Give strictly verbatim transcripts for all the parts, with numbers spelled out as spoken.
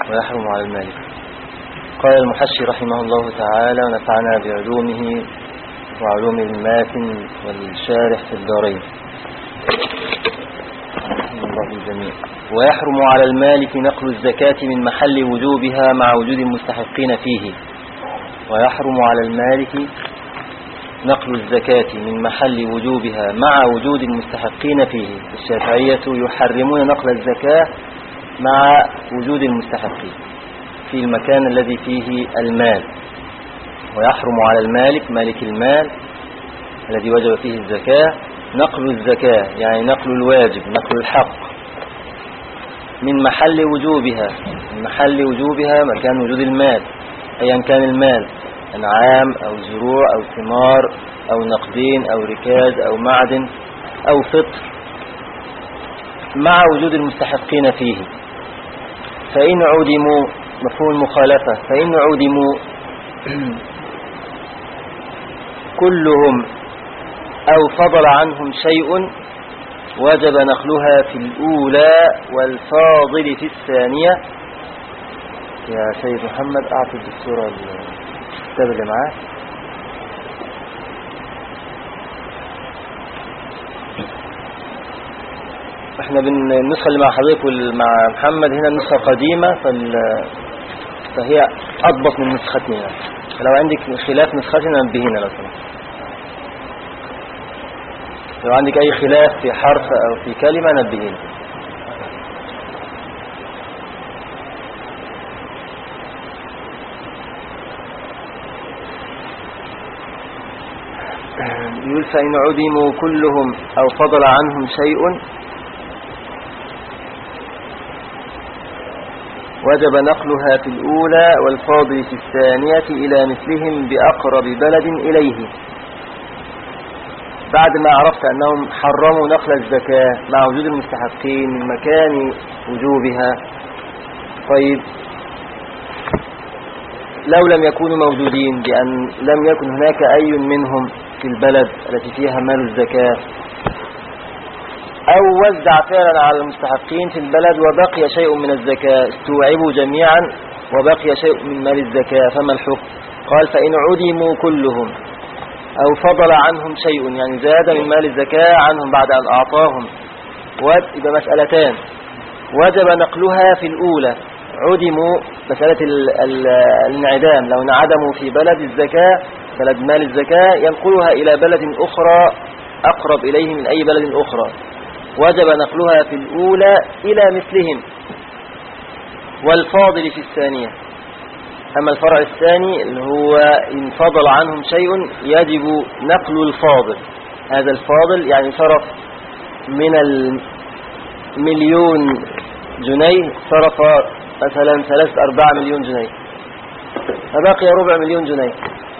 ويحرم على المالك. قال المحشي رحمه الله تعالى ونفعنا بعلومه وعلوم الماتن والشارح في الدارين رحمه الله الجميع. ويحرم على المالك نقل الزكاة من محل وجوبها مع وجود المستحقين فيه. ويحرم على المالك نقل الزكاة من محل وجوبها مع وجود المستحقين فيه. الشافعية يحرمون نقل الزكاة مع وجود المستحقين في المكان الذي فيه المال. ويحرم على المالك مالك المال الذي وجب فيه الزكاة نقل الزكاة، يعني نقل الواجب، نقل الحق من محل وجوبها. من محل وجوبها مكان وجود المال، أيا كان المال، أنعام أو زروع أو ثمار أو نقدين أو ركاز أو معدن أو فطر، مع وجود المستحقين فيه. فإن عدموا، مفهوم المخالفة، فإن عدموا كلهم أو فضل عنهم شيء وجب نقلها في الأولى والفاضل في الثانية. يا سيد محمد أعطي الدكتورة الكتاب اللي معاه. احنا بالنسخة اللي مع حضرتك ومع محمد هنا النسخة قديمة، فهي أضبط من نسختنا. لو عندك خلاف نسختنا نبهينا لو سمحت. لو عندك أي خلاف في حرف أو في كلمة نبهينا. يقول فإن عدموا كلهم أو فضل عنهم شيء وجب نقلها في الأولى والفاضل في الثانية إلى مثلهم بأقرب بلد إليه. بعد ما عرفت أنهم حرموا نقل الزكاة مع وجود المستحقين من مكان وجوبها، طيب لو لم يكونوا موجودين، بأن لم يكن هناك أي منهم في البلد التي فيها مال الزكاة، أو وزع فعلا على المستحقين في البلد وبقي شيء من الزكاة، استوعبوا جميعا وبقي شيء من مال الزكاة، فما الحكم؟ قال فإن عدموا كلهم أو فضل عنهم شيء، يعني زاد من مال الزكاة عنهم بعد أن أعطاهم، وإذا مسألتان: وجب نقلها في الأولى، عدموا مسألة الانعدام، لو انعدموا في بلد الزكاة، بلد مال الزكاة، ينقلها إلى بلد أخرى أقرب إليه من أي بلد أخرى، وجب نقلها في الأولى إلى مثلهم، والفاضل في الثانية. أما الفرع الثاني اللي هو إن فضل عنهم شيء يجب نقل الفاضل. هذا الفاضل يعني صرف من المليون جنيه صرف مثلا ثلاثة أربعة مليون جنيه، فبقي ربع مليون جنيه.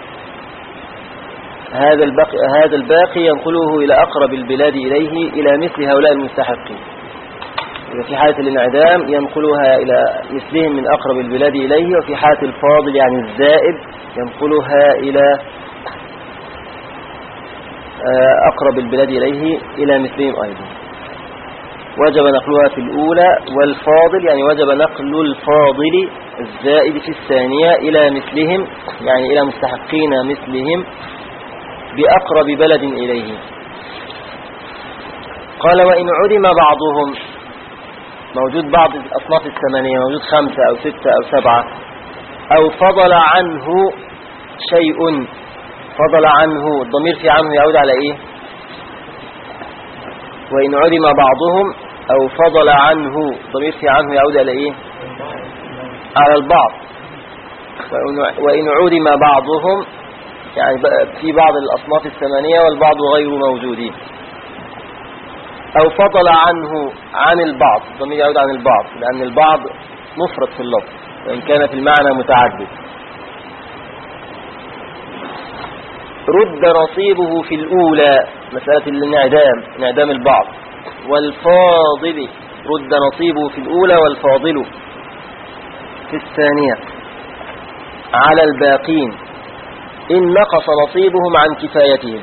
هذا الباقي, هذا الباقي ينقله إلى أقرب البلاد إليه إلى مثل هؤلاء المستحقين. في حالة الانعدام ينقلها إلى مثلهم من أقرب البلاد إليه، وفي حالة الفاضل يعني الزائد ينقلها إلى أقرب البلاد إليه إلى مثلهم أيضا. وجب نقلها في الأولى، والفاضل يعني وجب نقل الفاضل الزائد في الثانية إلى مثلهم، يعني إلى مستحقين مثلهم بأقرب بلد إليه. قال وإن عدم بعضهم، موجود بعض الأصناف الثمانية، موجود خمسة أو ستة أو سبعة، أو فضل عنه شيء، فضل عنه، الضمير في عنه يعود على إيه؟ وإن عدم بعضهم أو فضل عنه، الضمير في عنه يعود على إيه؟ على البعض. وإن عدم بعضهم يعني في بعض الأصناف الثمانية والبعض غير موجودين. أو فضل عنه عن البعض، الضمير يعود عن البعض، لأن البعض مفرد في اللفظ وإن كان في المعنى متعدد. رد نصيبه في الأولى، مسألة الانعدام، انعدام البعض. والفاضل رد نصيبه في الأولى والفاضل في الثانية على الباقين إن نقص نصيبهم عن كفايتهم.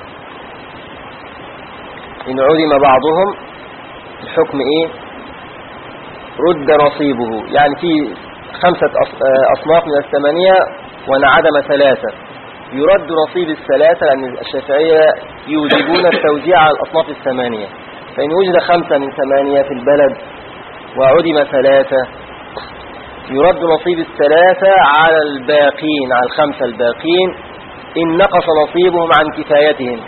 إن عدم بعضهم الحكم إيه؟ رد نصيبه، يعني في خمسة أصناف من الثمانية وانعدم ثلاثة، يرد نصيب الثلاثة، لأن الشافعية يوجبون التوزيع على الأصناف الثمانية. فإن وجد خمسة من ثمانية في البلد وعدم ثلاثة يرد نصيب الثلاثة على الباقين، على الخمسة الباقين، إن نقص نصيبهم عن كفايتهم.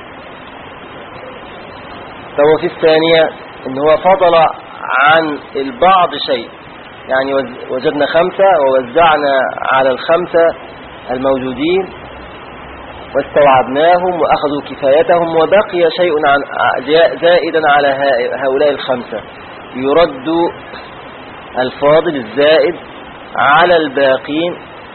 فهو في الثانية إن هو فضل عن البعض شيء، يعني وجدنا خمسة ووزعنا على الخمسة الموجودين واستوعبناهم وأخذوا كفايتهم، وبقي شيء عن زائدا على هؤلاء الخمسة، يرد الفاضل الزائد على الباقين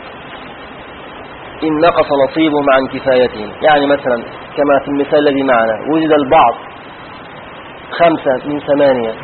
إن نقص نصيبهم عن كفايتهم. يعني مثلا كما في المثال الذي معنا، وجد البعض خمسة من ثمانية،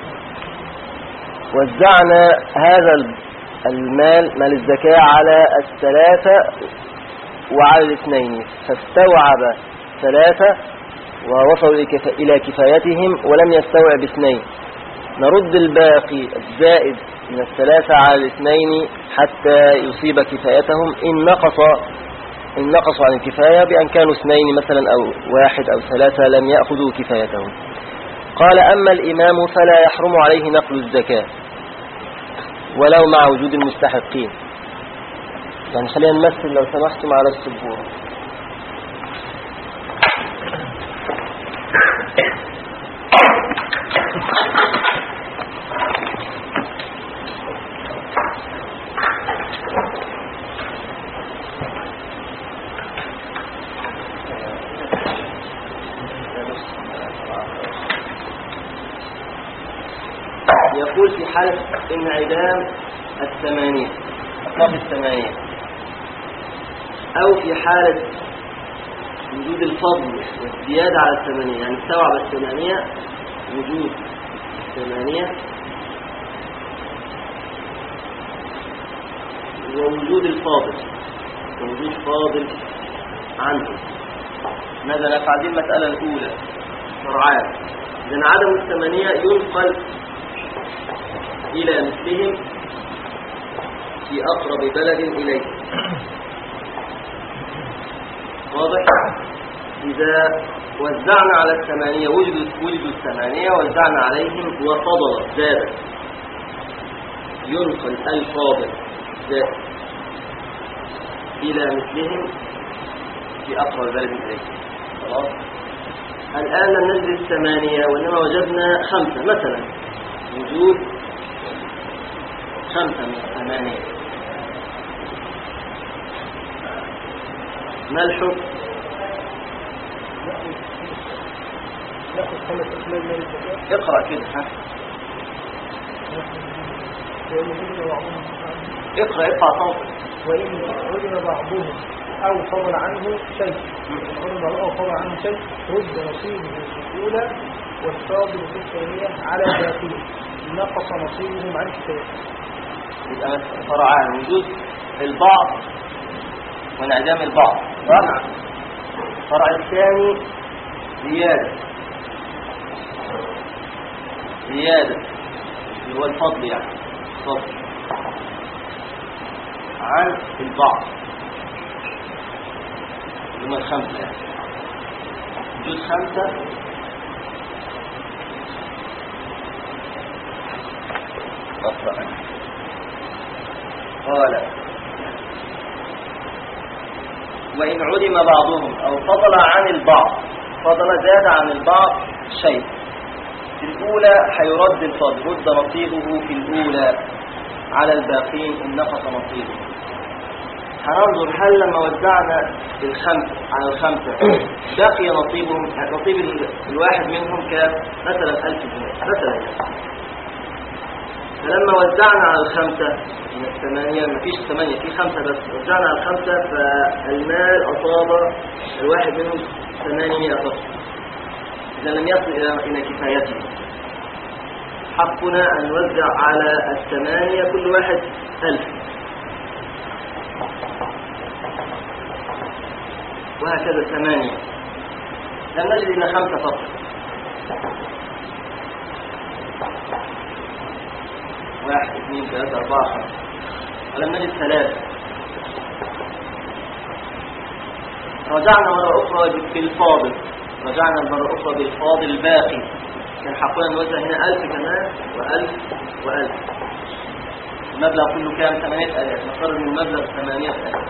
وزعنا هذا المال مال الزكاة على الثلاثة وعلى الاثنين، فاستوعب ثلاثة ووصلوا إلى كفايتهم ولم يستوعب اثنين، نرد الباقي الزائد من الثلاثة على الاثنين حتى يصيب كفايتهم إن نقص إن نقصوا عن الكفاية بأن كانوا اثنين مثلا أو واحد أو ثلاثة لم يأخذوا كفايتهم. قال: أما الإمام فلا يحرم عليه نقل الزكاة ولو مع وجود المستحقين. يعني خلينا نمثل لو سمحتم على السبورة. يقول في حالة انعدام الثمانية أصناف الثمانية، أو في حالة وجود الفضل والزيادة على الثمانية، يعني استوعب الثمانية، وجود الثمانية ووجود الفاضل ووجود فاضل عنه. ماذا نفعل؟ دي المسألة الأولى فرعان. إذن عدم الثمانية ينقل إلى مثلهم في أقرب بلد إليه. واضح؟ إذا وزعنا على الثمانية وجدوا وجدوا الثمانية وزعنا عليهم وفضل زاد، ينقل الفاضل زاد إلى مثلهم في أقرب بلد إليه. خلاص؟ الآن لم نجد الثمانية وإنما وجدنا خمسة مثلا، وجود خمسة من الثمانية. ما الحكم؟ اقرأ كده. ها اقرأ اقرأ صوتك. وإن علم بعضهم أو فضل عنه شيء، علم بعضهم أو فضل عنه شيء رد نصيبه في الأولى والفاضل في الثانية على الباقين نقص نصيبهم عن كفاية. يبقى فرعان وجود البعض وانعدام البعض. رابع الفرع الثاني زيادة زيادة اللي هو الفضل، يعني فضل عن البعض اللي هم الخمسة، يعني وجود خمسة أفرع. قال: وإن علم بعضهم أو فضل عن البعض، فضل زاد عن البعض شيء، في الأولى حيرد الفضل، رد نصيبه في الأولى على الباقين إن نقص نصيبه. هننظر هل لما وزعنا الخمس على الخمسة بقي نصيبهم، نصيب الواحد منهم كان مثلا ألف جنيه مثلا، فلما وزعنا على الخمسة من الثمانية، ما فيش ثمانية، في خمسة بس، وزعنا على الخمسة فالمال أصاب الواحد منهم ثمانية فقط، إذا لم يصل إلى كفايته. حقنا أن نوزع على الثمانية كل واحد ألف، وهكذا ثمانية، لم نجد إلا خمسة فقط. واحد اثنين ثلاثة أربعة خمسة. ولم نجد ثلاثة. رجعنا مرة أخرى بالفاضل، رجعنا مرة أخرى بالفاضل الباقي. كان حقنا نوزع هنا ألف كمان وألف وألف. المبلغ كله كام؟ ثمانية آلاف. نفترض من المبلغ ثمانية آلاف.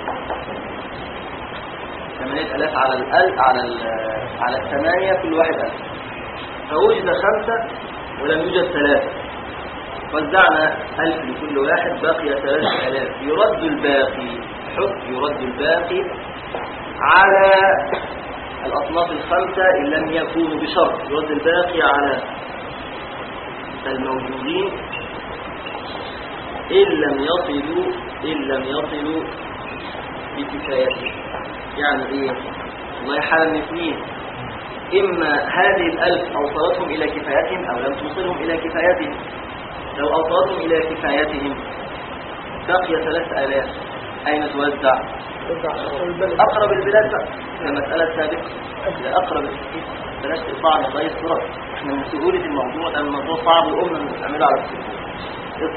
ثمانية آلاف على الألف على على الثمانية كل واحد ألف. فوجد خمسة ولم يوجد ثلاثة. وزعنا ألف لكل واحد، بقي ثلاثة آلاف. يرد الباقي، حكم يرد الباقي على الأصناف الخمسة إن لم يكونوا بشرط. يرد الباقي على الموجودين إن لم يصلوا إن لم يصلوا بكفايته. يعني إيه؟ والله حالة من اثنين، إما هذه الألف أوصلتهم إلى كفايتهم أو لم توصلهم إلى كفايتهم. لو أوصلتهم إلى كفايتهم بقي ثلاثة آلاف. أين توزع؟ أقرب البلاد بقى. المسألة سابقة أقرب البلاد. بلاش تقطع من ضيق صراط. احنا من سهولة الموضوع ده، الموضوع صعب وقمنا نعمله على السهولة.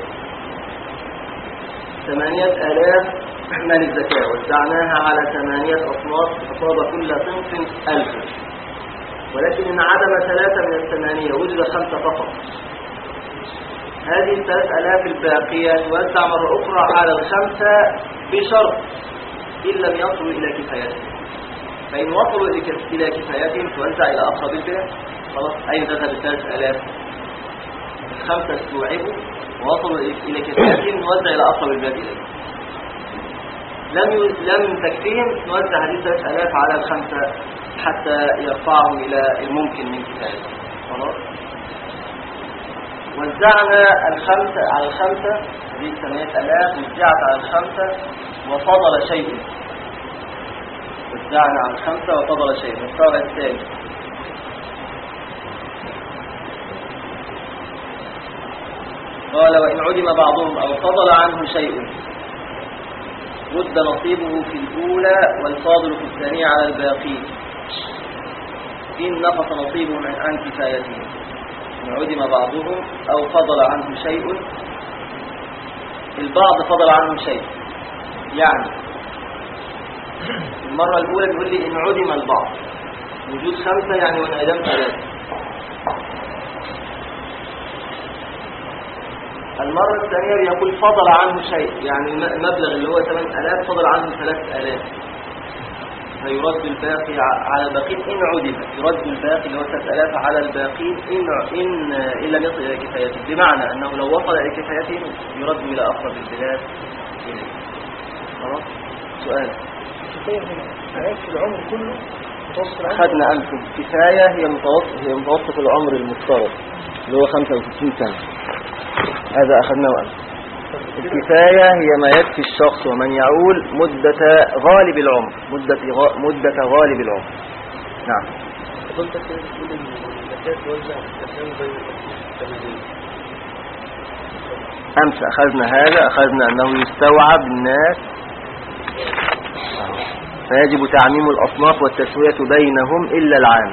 ثمانية آلاف مال الزكاة وزعناها على ثمانية أصناف، فصاب كل صنف ألف. ولكن انعدم ثلاثة من الثمانية، وجد خمسة فقط. هذه الثلاث آلاف الباقية توزع مرة أخرى على الخمسة بشرط إن لم يصلوا إلى كفايتهم. فإن وصلوا إلى كفايتهم توزع إلى أقرب البلاد. خلاص، أي ذهب الثلاث آلاف؟ الخمسة استوعبوا ووصلوا إلى كفايتهم، نوزع إلى أقرب البلاد إليه. لم لم تكفيهم، نوزع هذه الثلاث آلاف على الخمسة حتى يرفعهم إلى الممكن من كفايتهم. خلاص، وزعنا الخمسة على الخمسة، هذه ثمانية آلاف وزعت على الخمسة وفضل شيء. وزعنا على الخمسة وفضل شيء. الصورة الثانية، قال وإن عدم بعضهم أو فضل عنه شيء رد نصيبه في الأولى والفاضل في الثانية على الباقين إن نقص نصيبه عن كفايته. إن عدم بعضهم أو فضل عنه شيء، البعض فضل عنه شيء. يعني المرة الأولى بيقول لي إن عدم البعض، وجود خمسة يعني وانعدام ثلاثة. المرة الثانية بيقول فضل عنه شيء، يعني المبلغ اللي هو ثمانية آلاف فضل عنه ثلاثة آلاف، فيرد الباقي على الباقين إن عدم. يرد الباقي اللي هو ثلاثة آلاف على الباقين إن إن إن لم يصل إلى كفايته، بمعنى أنه لو وصل إلى كفايته يرد إلى أقرب البلاد إليه. خلاص، سؤال. في العمر كله أخذنا أمس الكفاية هي متوسط هي متوسط العمر المفترض اللي هو خمسة وستين سنة. هذا أخذناه أمس. الكفاية هي ما يكفي الشخص ومن يعول مدة غالب العمر، مدة غ... مدة غالب العمر. نعم. أمس أخذنا هذا، أخذنا أنه يستوعب الناس، فيجب تعميم الأصناف والتسوية بينهم إلا العام،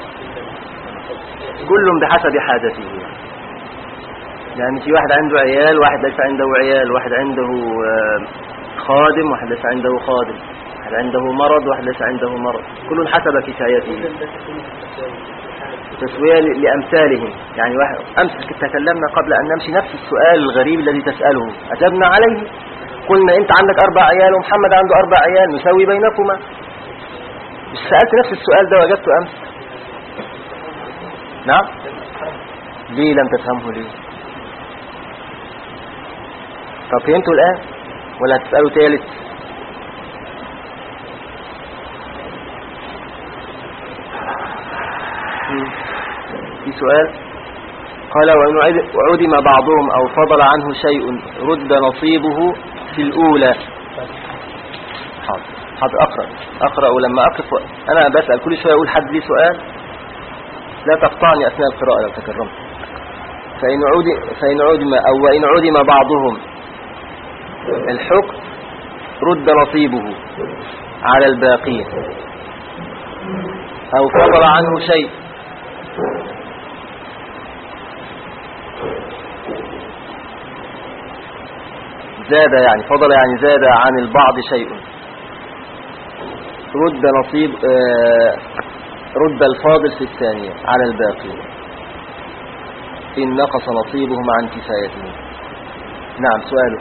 كل بحسب حاجته. يعني في واحد عنده عيال، واحد ليس عنده عيال، واحد عنده خادم، واحد ليس عنده خادم، واحد عنده مرض، واحد ليس عنده مرض، كل حسب كفايته. تسوية لأمثالهم. يعني واحد أمس تكلمنا قبل أن نمشي نفس السؤال الغريب الذي تسأله، أجبنا عليه. قلنا أنت عندك أربع عيال ومحمد عنده أربع عيال، نسوي بينكما. مش سألت نفس السؤال ده وأجبته أمس؟ نعم. ليه لم تفهمه ليه؟ طب فهمتوا الآن ولا تسألوا ثالث؟ في سؤال قال وإن عدم بعضهم أو فضل عنه شيء رد نصيبه في الأولى. حاضر حاضر أقرأ أقرأ ولما أقف أنا بسأل كل شوية أقول حد لي سؤال، لا تقطعني أثناء القراءة لو تكرمت. فإن عدم فإن عدم أو وإن عدم بعضهم الحكم رد نصيبه على الباقين أو فضل عنه شيء. زاد يعني فضل يعني زاد عن البعض شيء رد نصيب آه رد الفاضل في الثانية على الباقي إن نقص نصيبهم عن كفايته. نعم سؤالك.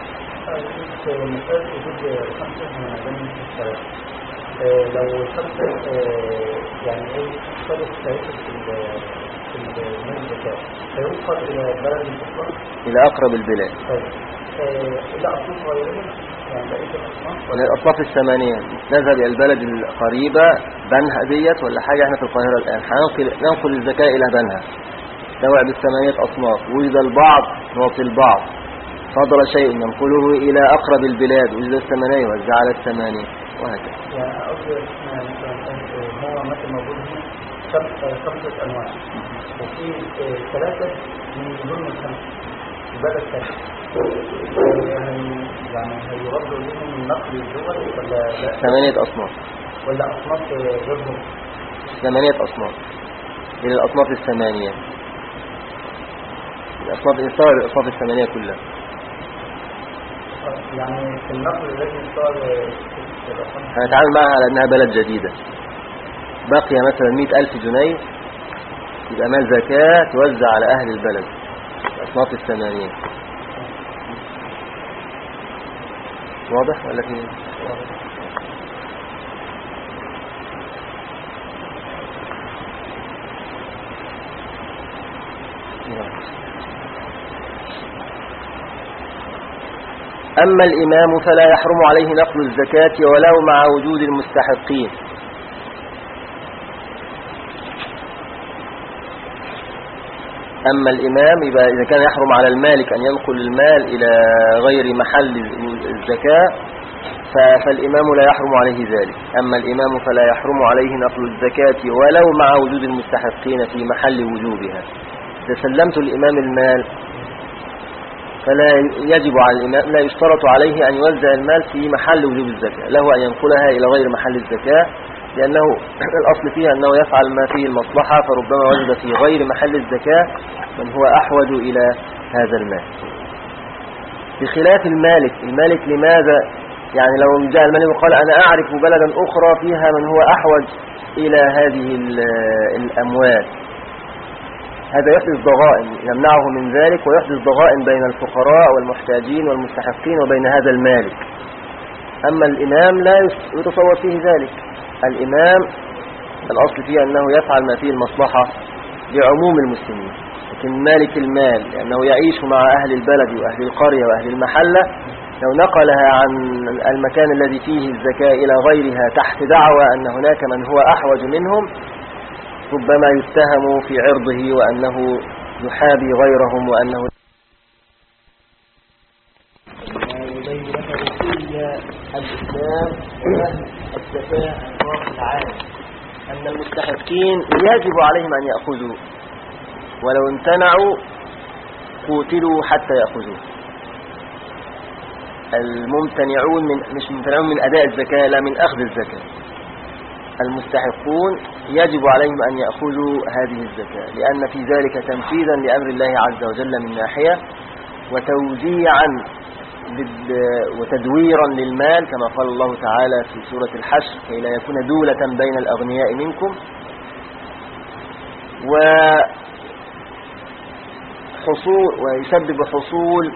مسألة وجود خمسة من عدم الثلاثة لو خمسة يعني ايه صارت ثلاثة في المال الزكاة فيوصل إلى بلد الأخرى إلى أقرب البلاد. طيب إلى أصناف غيرهم يعني بقية الأصناف ولا الأصناف الثمانية نذهب إلى البلد القريبة بنها ديت ولا حاجة احنا في القاهرة الآن هننقل ننقل الزكاة إلى بنها نوع بالثمانية أصناف وجد البعض نعطي البعض فضل شيء ننقله إلى أقرب البلاد وجد الثمانية وزع على الثمانية وهكذا. يعني أقصد مثلا هو مثل موجود هنا خمسة أنواع وفي ثلاثة من ضمن الخمسة البلد ثلاثة يعني يعني هيردوا لهم من نقل الدول ولا لا؟ ثمانية أصناف ولا أصناف غيرهم؟ ثمانية أصناف إلى الأصناف الثمانية الأصناف إنصار الأصناف الثمانية كلها يعني في النقل الذي صار هنتعامل معها على أنها بلد جديدة بقي مثلا مئة ألف جنيه يبقى مال زكاة توزع على أهل البلد الأصناف الثمانية. واضح ولا في واضح؟ أما الإمام فلا يحرم عليه نقل الزكاة ولو مع وجود المستحقين. أما الإمام يبقى إذا كان يحرم على المالك أن ينقل المال إلى غير محل الزكاة فالإمام لا يحرم عليه ذلك. أما الإمام فلا يحرم عليه نقل الزكاة ولو مع وجود المستحقين في محل وجوبها. إذا سلمت الإمام المال فلا يجب على الإمام لا يشترط عليه أن يوزع المال في محل وجوب الزكاة له أن ينقلها إلى غير محل الزكاة لأنه الأصل فيها أنه يفعل ما فيه المصلحة فربما وجد في غير محل الزكاة من هو أحوج إلى هذا المال بخلاف المالك. المالك لماذا يعني لو جاء المالك وقال أنا أعرف بلدا أخرى فيها من هو أحوج إلى هذه الأموال هذا يحدث ضغائن يمنعه من ذلك ويحدث ضغائن بين الفقراء والمحتاجين والمستحقين وبين هذا المالك. أما الإمام لا يتصور فيه ذلك. الإمام الأصل فيه أنه يفعل ما فيه المصلحة لعموم المسلمين لكن مالك المال لأنه يعيش مع أهل البلد وأهل القرية وأهل المحلة لو نقلها عن المكان الذي فيه الزكاة إلى غيرها تحت دعوى أن هناك من هو أحوج منهم ربما يتهم في عرضه وأنه يحابي غيرهم وأنه يبين لك رسولية الإسلام وأهل الزكاة الواقع العام أن المستحقين يجب عليهم أن يأخذوا ولو امتنعوا قوتلوا حتى يأخذوا. الممتنعون من مش ممتنعون من أداء الزكاة لا من أخذ الزكاة. المستحقون يجب عليهم أن يأخذوا هذه الزكاة لأن في ذلك تنفيذا لأمر الله عز وجل من ناحية وتوزيعا وتدويرا للمال كما قال الله تعالى في سورة الحشر كي لا يكون دولة بين الأغنياء منكم وحصول ويسبب حصول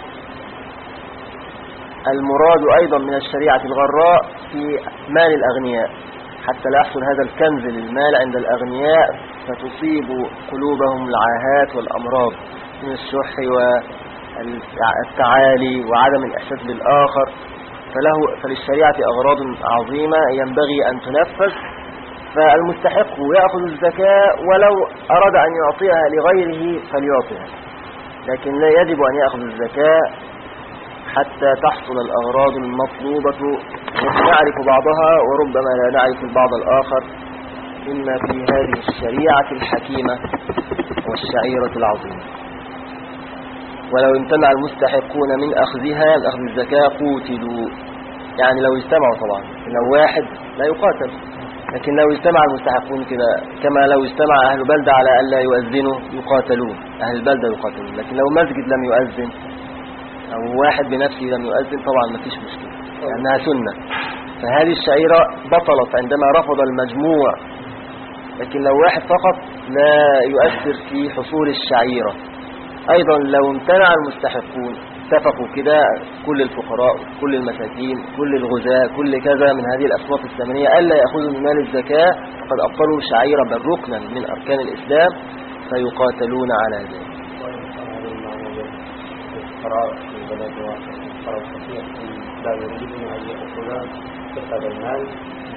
المراد أيضا من الشريعة الغراء في مال الأغنياء حتى لا يحصل هذا الكنز للمال عند الأغنياء فتصيب قلوبهم العاهات والأمراض من الشح والتعالي وعدم الإحساس بالآخر. فله فللشريعة أغراض عظيمة ينبغي أن تنفذ فالمستحق يأخذ الزكاة ولو أراد أن يعطيها لغيره فليعطيها لكن لا يجب أن يأخذ الزكاة حتى تحصل الأغراض المطلوبة نعرف بعضها وربما لا نعرف البعض الآخر إما في هذه الشريعة الحكيمة والشعيرة العظيمة. ولو امتنع المستحقون من أخذها أخذ الزكاة قوتلوا يعني لو اجتمعوا طبعا لو واحد لا يقاتل لكن لو اجتمع المستحقون كده كما لو اجتمع أهل بلدة على ألا يؤذنوا يقاتلون أهل البلدة يقاتلون لكن لو مسجد لم يؤذن أو واحد بنفسه لم يؤذن طبعا ما فيش مشكلة لأنها سنة. فهذه الشعيرة بطلت عندما رفض المجموع، لكن لو واحد فقط لا يؤثر في حصول الشعيرة. أيضا لو امتنع المستحقون اتفقوا كده كل الفقراء كل المساكين كل الغزاة كل كذا من هذه الأصناف الثمانية ألا يأخذوا من مال الزكاة فقد أبطلوا شعيرة بل ركنا من أركان الإسلام فيقاتلون على ذلك. الفقراء في بلد واحد الفقراء الكثير لا يريدون أن يأخذوا هذا المال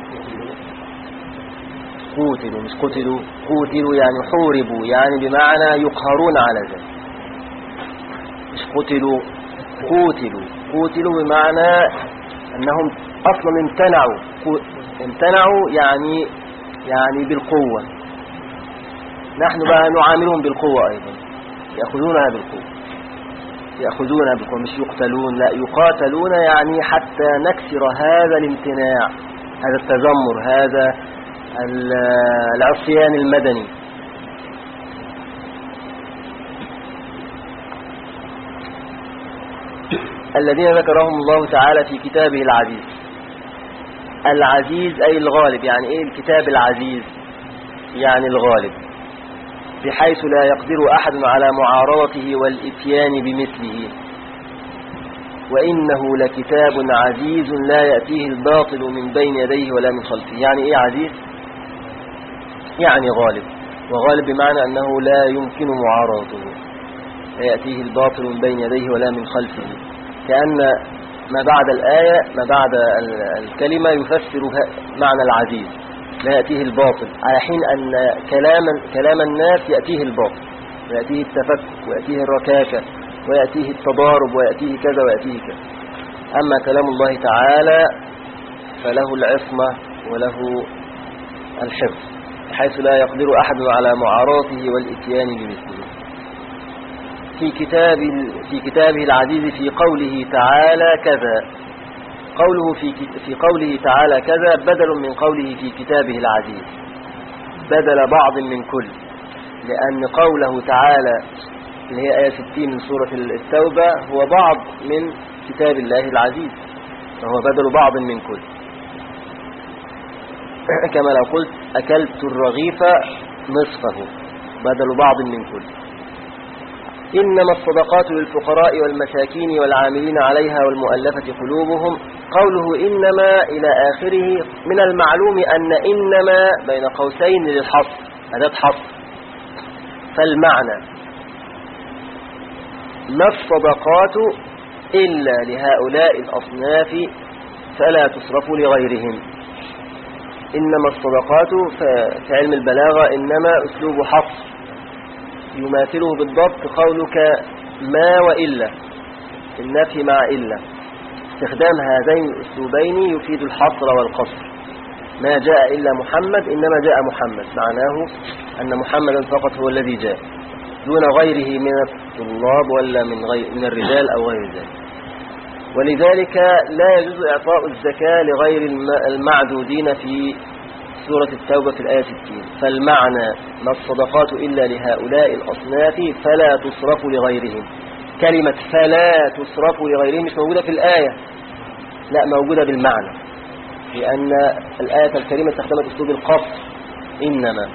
قتلوا مش قتلوا قتلوا يعني حوربوا يعني بمعنى يقهرون على ذلك، مش قتلوا قتلوا قتلوا بمعنى أنهم أصلا امتنعوا امتنعوا يعني يعني بالقوة. نحن بقى نعاملهم بالقوة أيضا يأخذونها بالقوة يأخذونها بالقوة مش يقتلون لا يقاتلون يعني حتى نكسر هذا الامتناع هذا التذمر هذا العصيان المدني. الذين ذكرهم الله تعالى في كتابه العزيز. العزيز أي الغالب. يعني إيه الكتاب العزيز؟ يعني الغالب بحيث لا يقدر أحد على معارضته والإتيان بمثله. وإنه لكتاب عزيز لا يأتيه الباطل من بين يديه ولا من خلفه. يعني إيه عزيز؟ يعني غالب، وغالب بمعنى أنه لا يمكن معارضته لا يأتيه الباطل من بين يديه ولا من خلفه. كأن ما بعد الآية ما بعد الكلمة يفسر معنى العزيز لا يأتيه الباطل على حين أن كلام كلام الناس يأتيه الباطل ويأتيه التفكك ويأتيه الركاكة ويأتيه التضارب ويأتيه كذا ويأتيه كذا. أما كلام الله تعالى فله العصمة وله الحفظ بحيث لا يقدر أحد على معارضته والإتيان بمثله. في كتاب في كتابه العزيز في قوله تعالى كذا. قوله في في قوله تعالى كذا بدل من قوله في كتابه العزيز، بدل بعض من كل، لأن قوله تعالى اللي هي آية ستين من سورة التوبة هو بعض من كتاب الله العزيز فهو بدل بعض من كل. كما لو قلت أكلت الرغيف نصفه بدل بعض من كل. إنما الصدقات للفقراء والمساكين والعاملين عليها والمؤلفة قلوبهم. قوله إنما إلى آخره من المعلوم أن إنما بين قوسين للحصر أداة حصر. فالمعنى ما الصدقات إلا لهؤلاء الأصناف فلا تصرف لغيرهم. إنما الصدقات في علم البلاغة إنما أسلوب حصر يماثله بالضبط قولك ما وإلا النفي مع إلا. استخدام هذين الأسلوبين يفيد الحصر والقصر. ما جاء إلا محمد إنما جاء محمد معناه أن محمدا فقط هو الذي جاء دون غيره من الطلاب ولا من, غير من الرجال أو غير ذلك. ولذلك لا يجوز إعطاء الزكاة لغير المعدودين في سورة التوبة في الآية ستين. فالمعنى ما الصدقات إلا لهؤلاء الأصناف فلا تصرف لغيرهم. كلمة فلا تصرف لغيرهم مش موجودة في الآية، لا موجودة بالمعنى، لأن الآية الكريمة استخدمت أسلوب القصر إنما.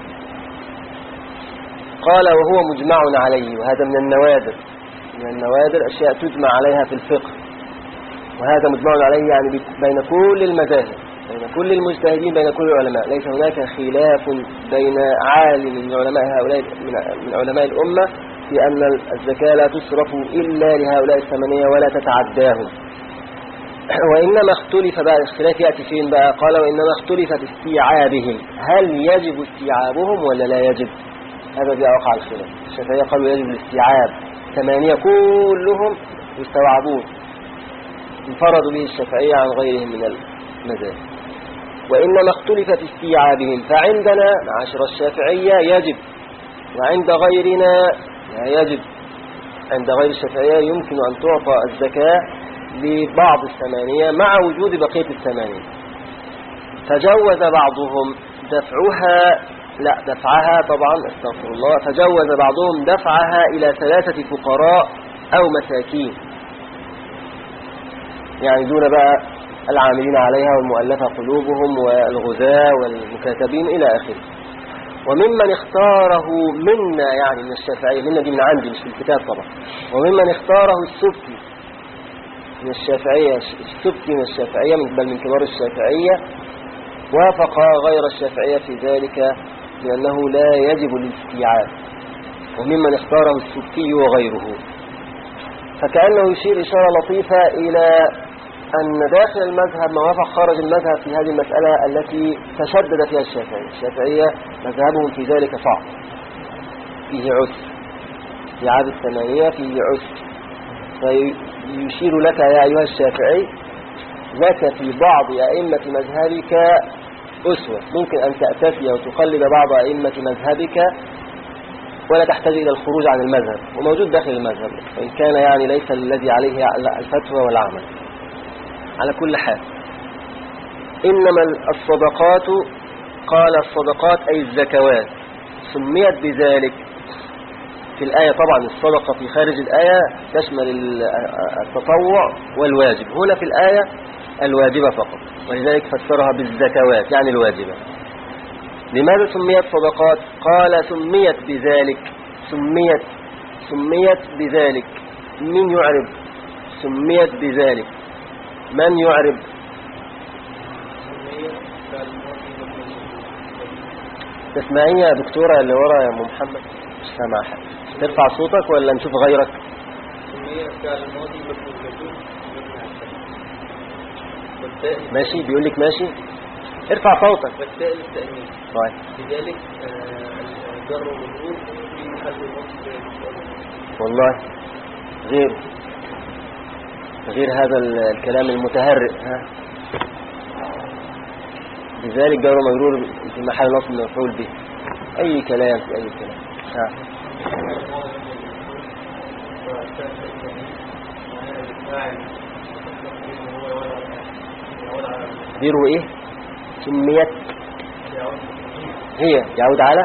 قال وهو مجمع عليه، وهذا من النوادر من النوادر أشياء تجمع عليها في الفقه، وهذا مجمع عليه يعني بين كل المذاهب بين كل المجتهدين بين كل العلماء. ليس هناك خلاف بين عالم من علماء هؤلاء من علماء الأمة في أن الزكاة لا تصرف إلا لهؤلاء الثمانية ولا تتعداهم. وإنما اختلف بقى الاختلاف يأتي فين بقى؟ قال وإنما اختلف في استيعابهم، هل يجب استيعابهم ولا لا يجب؟ هذا بقى وقع الخلاف. الشافعية قالوا يجب الاستيعاب، ثمانية كلهم يستوعبون، انفردوا به الشافعية عن غيرهم من المذاهب. وإنما اختلف في استيعابهم، فعندنا معاشر الشافعية يجب، وعند غيرنا لا يجب. عند غير الشافعية يمكن أن تعطى الزكاة لبعض الثمانية مع وجود بقية الثمانية. فجوز بعضهم دفعها لا دفعها طبعا استغفر الله فجوز بعضهم دفعها إلى ثلاثة فقراء أو مساكين يعني دون بقى العاملين عليها والمؤلفة قلوبهم والغزاة والمكاتبين إلى آخره. وممن اختاره منا، يعني من الشافعية، منا دي من عندي مش في الكتاب طبعا، وممن اختاره السبكي من الشافعية، السبكي من الشافعية بل من كبار الشافعية، وافق غير الشافعية في ذلك لأنه لا يجب الاستيعاب. وممن اختاره السبكي وغيره، فكأنه يشير إشارة لطيفة إلى أن داخل المذهب ما وافق خارج المذهب في هذه المسألة التي تشدد فيها الشافعية. الشافعية مذهبهم في ذلك صعب، فيه عسر، في عاد الثمانية فيه عسر. فيشير لك يا أيها الشافعي لك في بعض أئمة مذهبك أسوة، ممكن أن تأتفي وتقلد بعض أئمة مذهبك ولا تحتاج إلى الخروج عن المذهب، وموجود داخل المذهب وإن كان يعني ليس الذي عليه الفتوى والعمل. على كل حال، إنما الصدقات، قال الصدقات أي الزكوات، سميت بذلك في الآية. طبعا الصدقة في خارج الآية تشمل التطوع والواجب، هنا في الآية الواجبة فقط، ولذلك فسرها بالزكوات يعني الواجبة. لماذا سميت صدقات؟ قال سميت بذلك، سميت سميت بذلك. من يعرب سميت بذلك؟ من يعرب؟ تسمعين يا دكتورة اللي ورا يا ام محمد؟ مش سامع حاجة، ترفع صوتك ولا نشوف غيرك؟ ماشي، بيقول لك ماشي، ارفع صوتك. والتاء للتأنيث. طيب لذلك الجر والمجرور في محل النصب. والله غير غير هذا الكلام المتهرئ. ها، لذلك جر ومجرور في محل نصب مفعول به. اي كلام في اي كلام. ها، غير ايه؟ سميت هي يعود على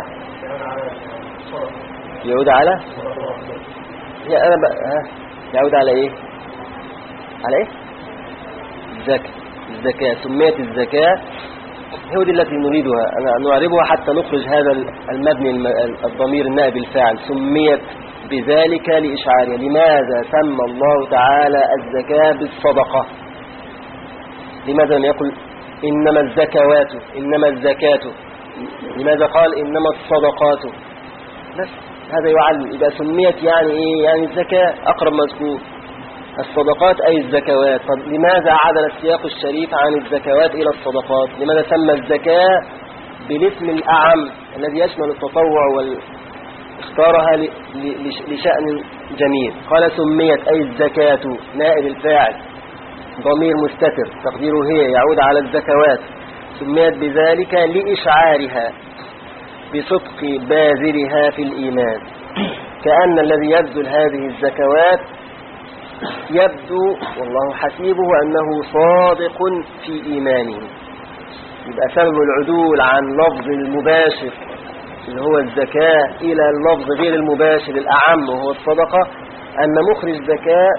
يعود على هي انا بقى. ها، يعود على ايه؟ على ايه؟ الزكاة. الزكاة سميت الزكاة، هي دي التي نريدها أنا نعربها حتى نخرج هذا المبني الضمير النائب الفاعل. سميت بذلك لإشعارها. لماذا سمى الله تعالى الزكاة بالصدقة؟ لماذا لم يقل إنما الزكوات إنما الزكاة؟ لماذا قال إنما الصدقات بس؟ هذا يعلم. إذا سميت يعني إيه؟ يعني الزكاة أقرب مذكور، الصدقات أي الزكوات. طب لماذا عدل السياق الشريف عن الزكوات إلى الصدقات؟ لماذا سمى الزكاة بالاسم الأعم الذي يشمل التطوع وال... اختارها ل... ل... لشأن جميل؟ قال سميت أي الزكاة، نائب الفاعل ضمير مستتر تقديره هي يعود على الزكوات. سميت بذلك لإشعارها بصدق باذلها في الإيمان، كأن الذي يبذل هذه الزكوات يبدو والله حسيبه أنه صادق في إيمانه. يبقى سبب العدول عن لفظ المباشر اللي هو الزكاة إلى اللفظ غير المباشر الأعم وهو الصدقة أن مخرج زكاة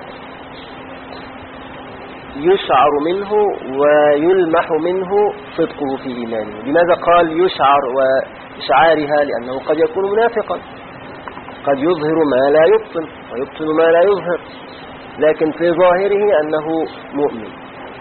يشعر منه ويلمح منه صدقه في إيمانه. لماذا قال يشعر وإشعارها؟ لأنه قد يكون منافقا، قد يظهر ما لا يبطن ويبطن ما لا يظهر، لكن في ظاهره أنه مؤمن.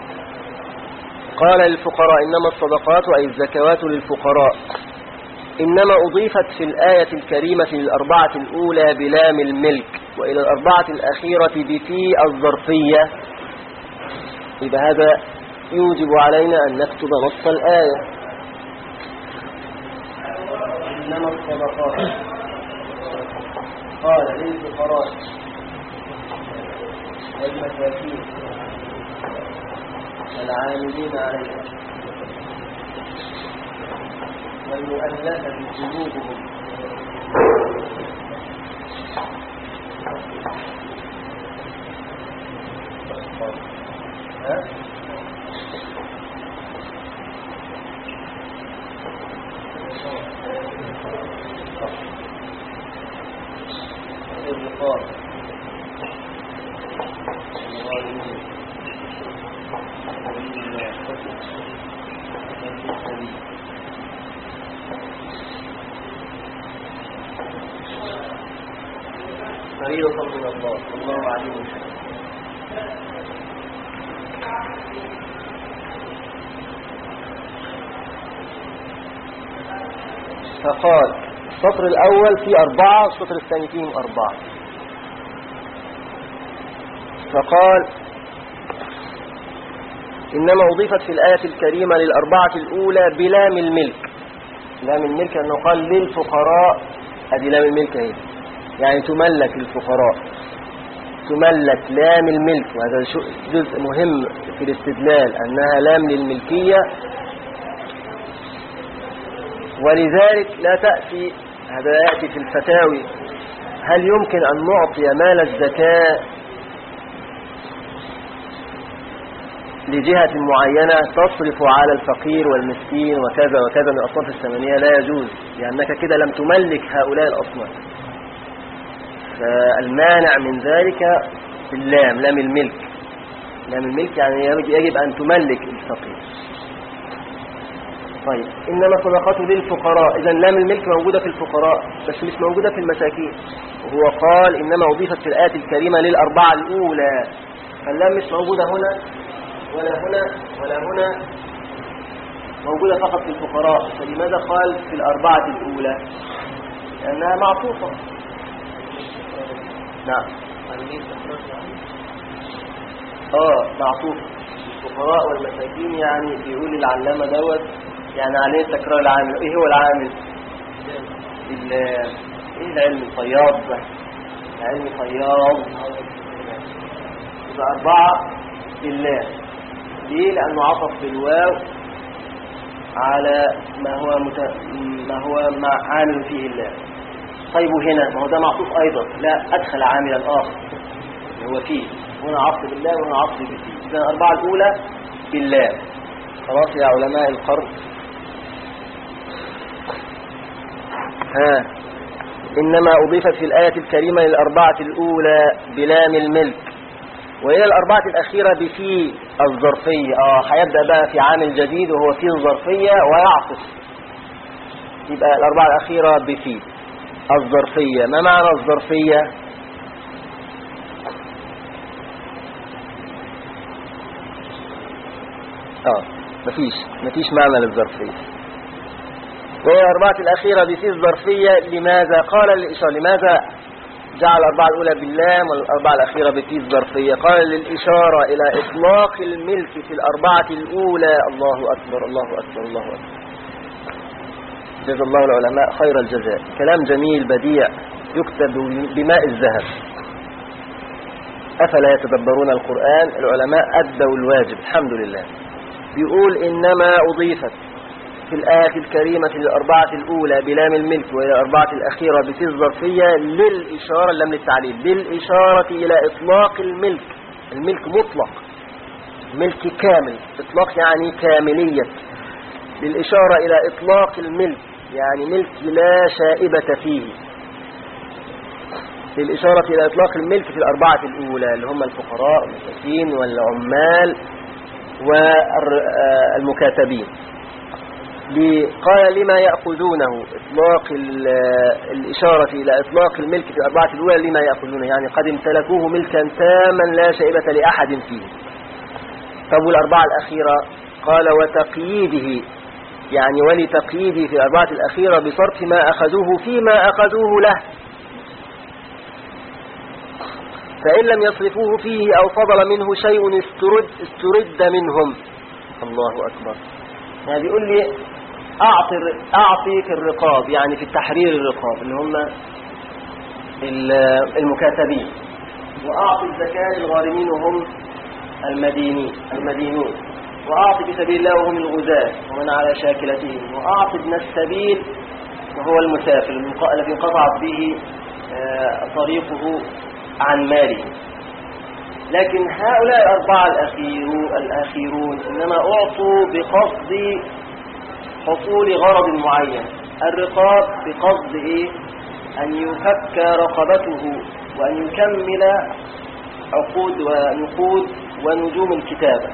قال للفقراء إنما الصدقات أي الزكوات للفقراء. إنما أضيفت في الآية الكريمة للأربعة الأولى بلام الملك، وإلى الأربعة الأخيرة بفي الظرفية. إذا هذا يوجب علينا أن نكتب نص الآية. إنما الصدقات قال للفقراء والمساكين العاملين عليها والمؤلفة قلوبهم ها الرقاب الظالمين فريضة من الله الله عليم حكيم. فقال السطر الأول فيه أربعة والسطر الثاني فيهم أربعة. فقال إنما أضيفت في الآية الكريمة للأربعة الأولى بلام الملك. لام الملك أنه قال للفقراء، هذه لام الملك هي يعني تملك الفقراء، تملك لام الملك، وهذا جزء مهم في الاستدلال أنها لام للملكية. ولذلك لا تأتي، هذا يأتي في الفتاوي، هل يمكن أن نعطي مال الزكاة لجهة معينة تصرف على الفقير والمسكين وكذا وكذا من الأصناف الثمانية؟ لا يجوز، لأنك كده لم تملك هؤلاء الأصناف. فالمانع من ذلك اللام، لام الملك. لام الملك يعني يجب أن تملك الفقير. طيب إنما صدقته للفقراء، إذا لام الملك موجودة في الفقراء بس مش موجودة في المساكين. وهو قال إنما أضيفت في الآية الكريمة للأربعة الأولى، فاللام مش موجودة هنا ولا هنا ولا هنا، موجودة فقط في الفقراء. فلماذا قال في الأربعة الأولى؟ لأنها معطوفة. نعم اه معطوفة الفقراء والمساكين، يعني بيقول العلامة دوت يعني عليه تكرار العامل. ايه هو العامل؟ ايه العلم الفياض ده؟ العلم فياض. يبقى أربعة بالله. ليه؟ لأنه عطف بالواو على ما هو مت... ما هو مع عامل فيه الله. طيب هنا ما هو ده معطوف أيضا، لا أدخل عاملا آخر اللي هو فيه، هنا عطف بالله وهنا عطف بالفيه. إذا الأربعة الأولى بالله. خلاص يا علماء القرن. ها إنما أضيفت في الآية الكريمة للأربعة الأولى بلام الملك، وإلى الأربعة الأخيرة بفي الظرفية. آه هيبدأ بقى في عامل جديد وهو في الظرفية ويعطف. يبقى الأربعة الأخيرة بفي الظرفية. ما معنى الظرفية؟ آه مفيش مفيش معنى للظرفية. وهي الأربعة الأخيرة بفي الظرفية. لماذا؟ قال الإشارة. لماذا جعل الأربعة الأولى باللام والأربعة الأخيرة بفي الظرفية؟ قال للإشارة إلى إطلاق الملك في الأربعة الأولى. الله أكبر الله أكبر الله أكبر. جزا الله العلماء خير الجزاء. كلام جميل بديع يكتب بماء الذهب. أفلا يتدبرون القرآن؟ العلماء أدوا الواجب الحمد لله. بيقول إنما أضيفت في الآية الكريمة للأربعة الأولى بلام الملك وإلى الأربعة الأخيرة بفي الظرفية للإشارة، لم للتعليل، للإشارة إلى إطلاق الملك. الملك مطلق، ملك كامل. إطلاق يعني كاملية. للإشارة إلى إطلاق الملك يعني ملك لا شائبة فيه. للإشارة إلى إطلاق الملك في الأربعة الأولى اللي هم الفقراء والمساكين والعمال والمكاتبين. قال لما يأخذونه إطلاق الإشارة إلى إطلاق الملك في الأربعة الأولى، لما يأخذونه يعني قد امتلكوه ملكا تاما لا شائبة لأحد فيه. طب والأربعة الأخيرة قال وتقييده يعني ولتقييده في الأربعة الأخيرة بصرف ما أخذوه فيما أخذوه له، فإن لم يصرفوه فيه أو فضل منه شيء استرد, استرد منهم. الله أكبر. يعني بيقول لي أعطي أعطيك الرقاب، يعني في التحرير الرقاب اللي هم المكاتبين، وأعطي الزكاة للغارمين وهم المدينين المدينون، وأعطي في سبيل الله وهم الغزاة ومن على شاكلتهم، وأعطي ابن السبيل وهو المسافر الذي انقطعت به طريقه عن ماله. لكن هؤلاء الأربعة الأخيرون إنما أعطوا بقصد حصول غرض معين. الرقاب بقصد إيه؟ أن يفك رقبته وأن يكمل عقود ونقود ونجوم الكتابة.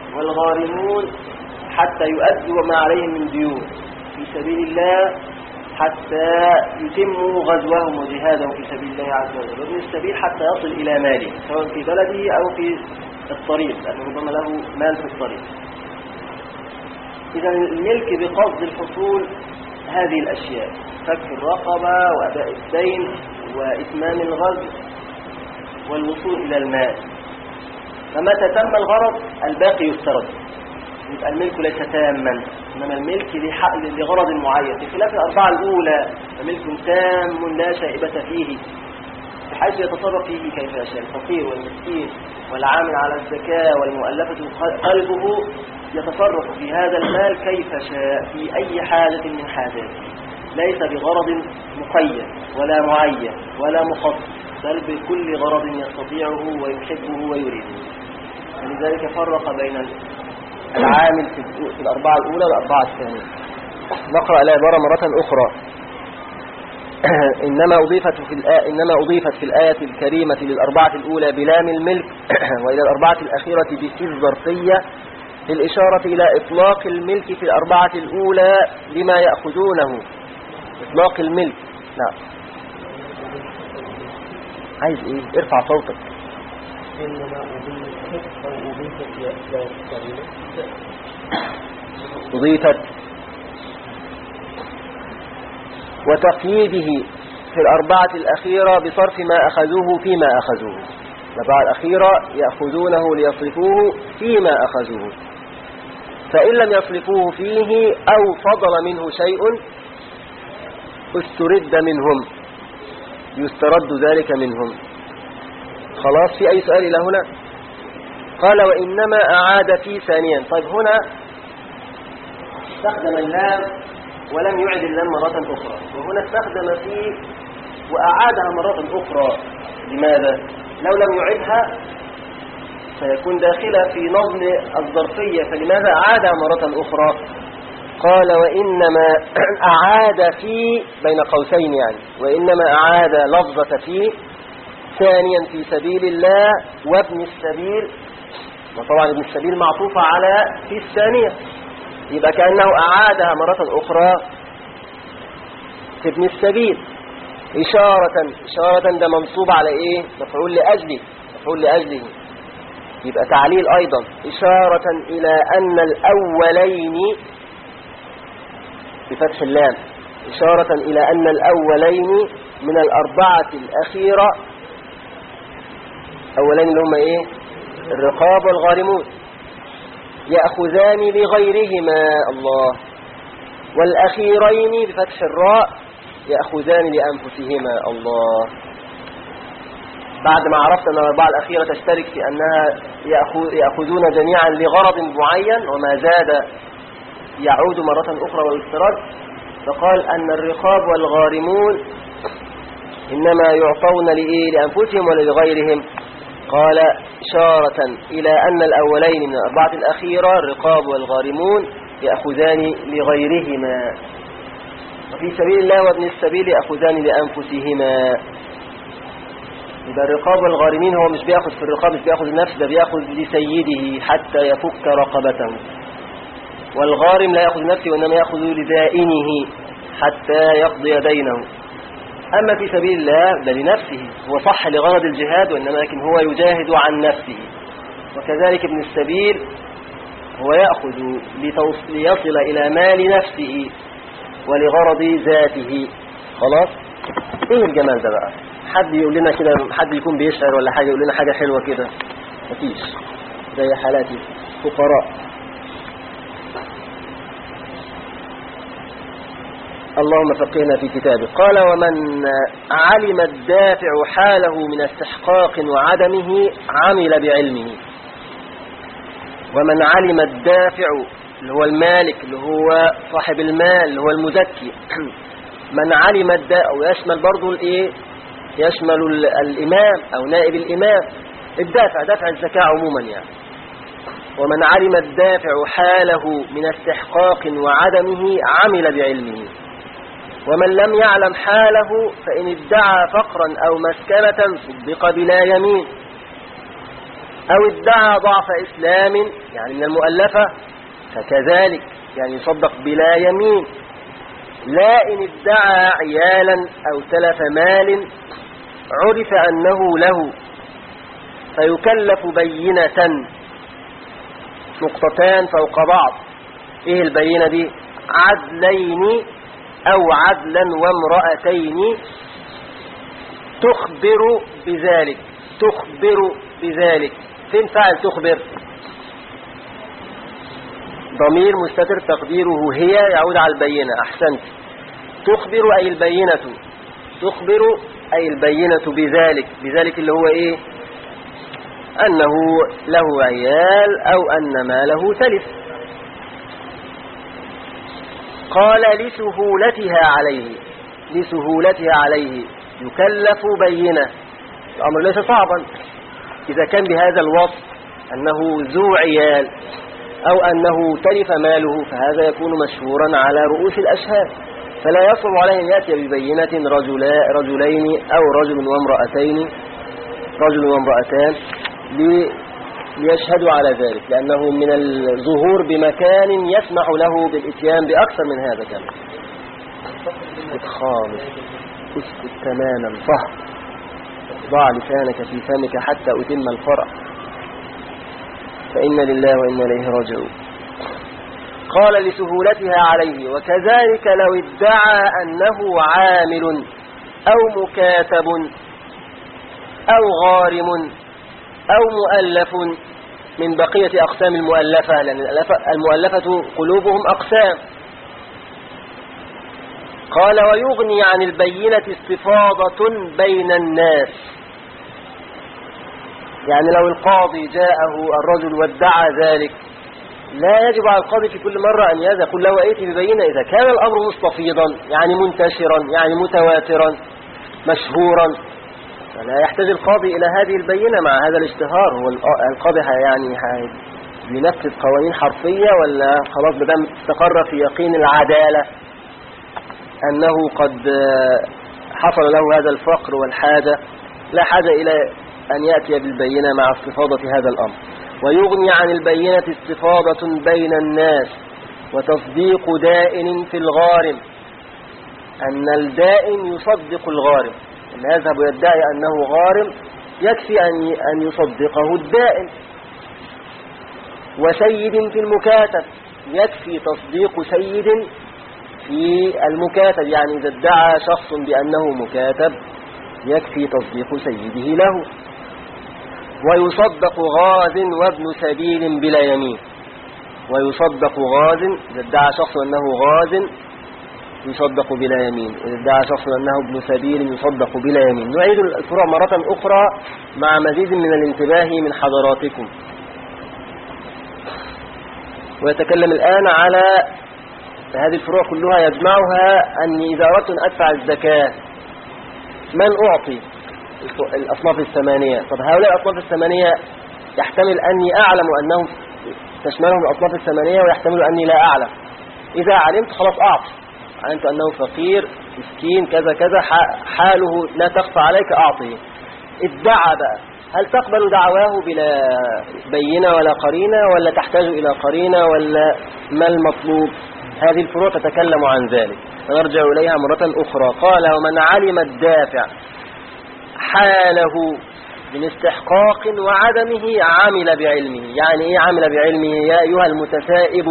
والغارمون حتى يؤدوا ما عليهم من ديون في سبيل الله حتى يتموا غزوهم وجهادهم في سبيل الله عز وجل، وابن السبيل حتى يصل إلى ماله سواء في بلده أو في الطريق، لأنه ربما له مال في الطريق. إذا الملك بقصد الحصول هذه الأشياء: فك الرقبة وأداء الدين وإتمام الغزو والوصول إلى المال. فمتى تم الغرض الباقي يفترض، يبقى الملك ليس تاما، إنما الملك لغرض معين، بخلاف الأربعة الأولى فملك تام لا شائبة فيه بحيث يتصرف فيه كيف يشاء. الفقير والمسكين والعامل على الزكاة والمؤلفة قلبه يتصرف في هذا المال كيف شاء في أي حاجة من حاجاته، ليس بغرض مقيد ولا معين ولا مخصص، بل بكل غرض يستطيعه ويحبه ويريده. ولذلك فرق بين العامل في الأربعة الأولى والأربعة الثانية. نقرأ العبارة مرة أخرى. إنما أضيفت في الآية إنما أضيفت في الآية الكريمة للأربعة الأولى بلام الملك وإلى الأربعة الأخيرة بسي الظرفية للإشارة إلى إطلاق الملك في الأربعة الأولى لما يأخذونه. إطلاق الملك. نعم. عايز إيه؟ ارفع صوتك. إنما أضيفت أو أضيفت إلى الكريمة أضيفت وتقييده في الأربعة الأخيرة بصرف ما أخذوه فيما أخذوه. الأربعة الأخيرة يأخذونه ليصرفوه فيما أخذوه، فإن لم يصرفوه فيه أو فضل منه شيء استرد منهم، يسترد ذلك منهم. خلاص، في أي سؤال إلى هنا؟ قال وإنما أعاد في ثانيا. طيب هنا استخدم اللام ولم يعد اللام مرة أخرى، وهنا استخدم فيه وأعادها مرة أخرى. لماذا؟ لو لم يعدها سيكون داخلة في نظم الظرفية، فلماذا أعادها مرة أخرى؟ قال وإنما أعاد في بين قوسين، يعني وإنما أعاد لفظة في ثانيا في سبيل الله وابن السبيل، وطبعا ابن السبيل معطوفة على في الثانية، يبقى كأنه أعادها مرة أخرى في ابن السبيل إشارة. إشارة ده منصوب على إيه؟ مفعول لأجله، مفعول لأجله، يبقى تعليل أيضا. إشارة إلى أن الأولين بفتح اللام، إشارة إلى أن الأولين من الأربعة الأخيرة، أولين اللي هم إيه؟ الرقاب والغارمون، يأخذان لغيرهما الله، والأخيرين بفتح الراء يأخذان لأنفسهما الله. بعد ما عرفت أن الأربعة الأخيرة تشترك في أنها يأخذون جميعا لغرض معين وما زاد يعود مرة أخرى ويسترد، فقال أن الرقاب والغارمون إنما يعطون لإيه؟ لأنفسهم ولا لغيرهم. قال إشارة إلى أن الأولين من الأربعة الأخيرة الرقاب والغارمون يأخذان لغيرهما، وفي سبيل الله وابن السبيل يأخذان لأنفسهما. إذا الرقاب والغارمين هو مش بيأخذ في الرقاب، مش بيأخذ النفس، ده بيأخذ لسيده حتى يفك رقبته، والغارم لا يأخذ نفسه وإنما يأخذ لدائنه حتى يقضي دينه. أما في سبيل الله ده لنفسه، هو صح لغرض الجهاد وإنما لكن هو يجاهد عن نفسه. وكذلك ابن السبيل هو يأخذ ليصل إلى مال نفسه ولغرض ذاته. خلاص، ايه الجمال ده بقى؟ حد يقول لنا كده، حد يكون بيشعر ولا حاجة يقول لنا حاجة حلوة كده؟ مفيش، زي حالاتي فقراء. اللهم فقهنا في كتابه. قال ومن علم الدافع حاله من استحقاق وعدمه عمل بعلمه. ومن علم الدافع اللي هو المالك، اللي هو صاحب المال، اللي هو المزكي. من علم الدافع، ويشمل برضو الايه، يشمل الامام او نائب الامام، الدافع دافع الزكاة عموما يعني. ومن علم الدافع حاله من استحقاق وعدمه عمل بعلمه. ومن لم يعلم حاله فإن ادعى فقرا أو مسكنة صدق بلا يمين، أو ادعى ضعف إسلام يعني من المؤلفة فكذلك يعني يصدق بلا يمين. لا إن ادعى عيالا أو تلف مال عرف أنه له فيكلف بينة. نقطتان فوق بعض. إيه البينة دي؟ عدلين أو عدلا وامرأتين تخبر بذلك. تخبر بذلك فين فعل تخبر؟ ضمير مستتر تقديره هي يعود على البينة. أحسنت. تخبر أي البينة. تخبر أي البينة بذلك. بذلك اللي هو إيه؟ أنه له عيال أو أن ماله تلف. قال لسهولتها عليه. لسهولتها عليه يكلف بينة. الأمر ليس صعبا. إذا كان بهذا الوصف أنه ذو عيال أو أنه تلف ماله فهذا يكون مشهورا على رؤوس الأشهاد، فلا يصعب عليه أن يأتي ببينة رجلا رجلين أو رجل وامرأتين رجل وامرأتان ليشهدوا على ذلك، لأنه من الظهور بمكان يسمح له بالإتيان بأكثر من هذا كمان. خامس اسكت تماما فهم. ضع لسانك في فمك حتى أتم الفرع، فإن لله وإنا إليه راجعون. قال لسهولتها عليه. وكذلك لو ادعى أنه عامل أو مكاتب أو غارم أو مؤلف من بقية أقسام المؤلفة، لأن المؤلفة قلوبهم أقسام. قال ويغني عن البينة استفاضة بين الناس. يعني لو القاضي جاءه الرجل وادعى ذلك لا يجب على القاضي في كل مرة أن يقول له ائتي ببينة. إذا كان الأمر مستفيضا يعني منتشرا يعني متواترا مشهورا فلا يحتاج القاضي إلى هذه البينة مع هذا الاشتهار. هو القاضي يعني ينفذ قوانين حرفية ولا خلاص بدأ استقر في يقين العدالة أنه قد حصل له هذا الفقر والحاجة، لا حاجة إلى أن يأتي بالبينة مع استفاضة هذا الأمر. ويغني عن البينة استفاضة بين الناس وتصديق دائن في الغارم. أن الدائن يصدق الغارم، أن يذهب ويدعي أنه غارم يكفي أن يصدقه الدائن. وسيد في المكاتب يكفي تصديق سيد في المكاتب، يعني إذا ادعى شخص بأنه مكاتب يكفي تصديق سيده له. ويصدق غاز وابن سبيل بلا يمين. ويصدق غاز إذا ادعى شخص أنه غاز يصدق بلا يمين، إذا ادعى شخص أنه ابن سبيل يصدق بلا يمين. نعيد الفروع مرة أخرى مع مزيد من الانتباه من حضراتكم. ويتكلم الآن على هذه الفروع كلها يجمعها أني إذا أردت أن أدفع الزكاة من أعطي؟ الأصناف الثمانية. طب هؤلاء الأصناف الثمانية يحتمل أني أعلم أنهم تشملهم الأصناف الثمانية ويحتمل أني لا أعلم. إذا علمت خلاص أعطي. علمت أنه فقير مسكين كذا كذا حاله لا تخفى عليك أعطيه. ادعى بقى، هل تقبل دعواه بلا بينة ولا قرينة ولا تحتاج إلى قرينة ولا ما المطلوب؟ هذه الفروع تتكلم عن ذلك، نرجع إليها مرة أخرى. قال ومن علم الدافع حاله من استحقاق وعدمه عمل بعلمه. يعني إيه عمل بعلمه يا أيها المتسائب؟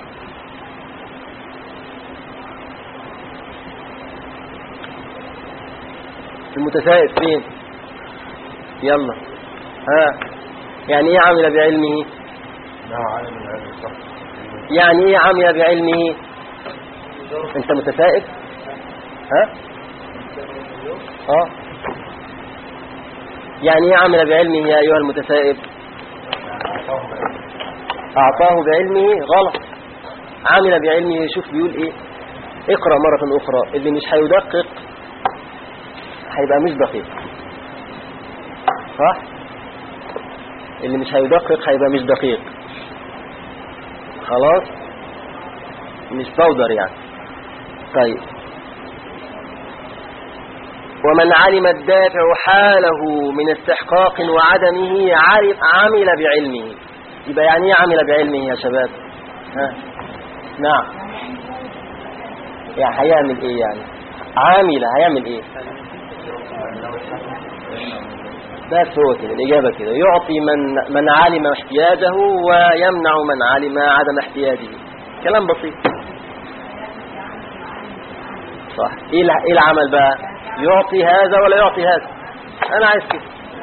المتسائب فين؟ يلا ها، يعني إيه عمل بعلمه؟ يعني إيه عمل بعلمه؟ أنت متسائب؟ ها؟ ها؟ يعني ايه عمل بعلمه يا أيها المتسائب؟ أعطاه بعلمه غلط. عمل بعلمه شوف بيقول إيه. اقرأ مرة أخرى. اللي مش هيدقق هيبقى مش دقيق، صح؟ اللي مش هيدقق هيبقى مش دقيق، خلاص مش بودر يعني. طيب ومن علم الدافع حاله من استحقاق وعدمه عمل بعلمه. يبقى يعني ايه عمل بعلمه يا شباب؟ ها؟ نعم يعني هيعمل ايه يعني؟ عامل هيعمل ايه؟ بس هو كده الإجابة كده، يعطي من من علم احتياجه ويمنع من علم عدم احتياجه. كلام بسيط صح. ايه ايه العمل بقى؟ يعطي هذا ولا يعطي هذا؟ انا عايز كده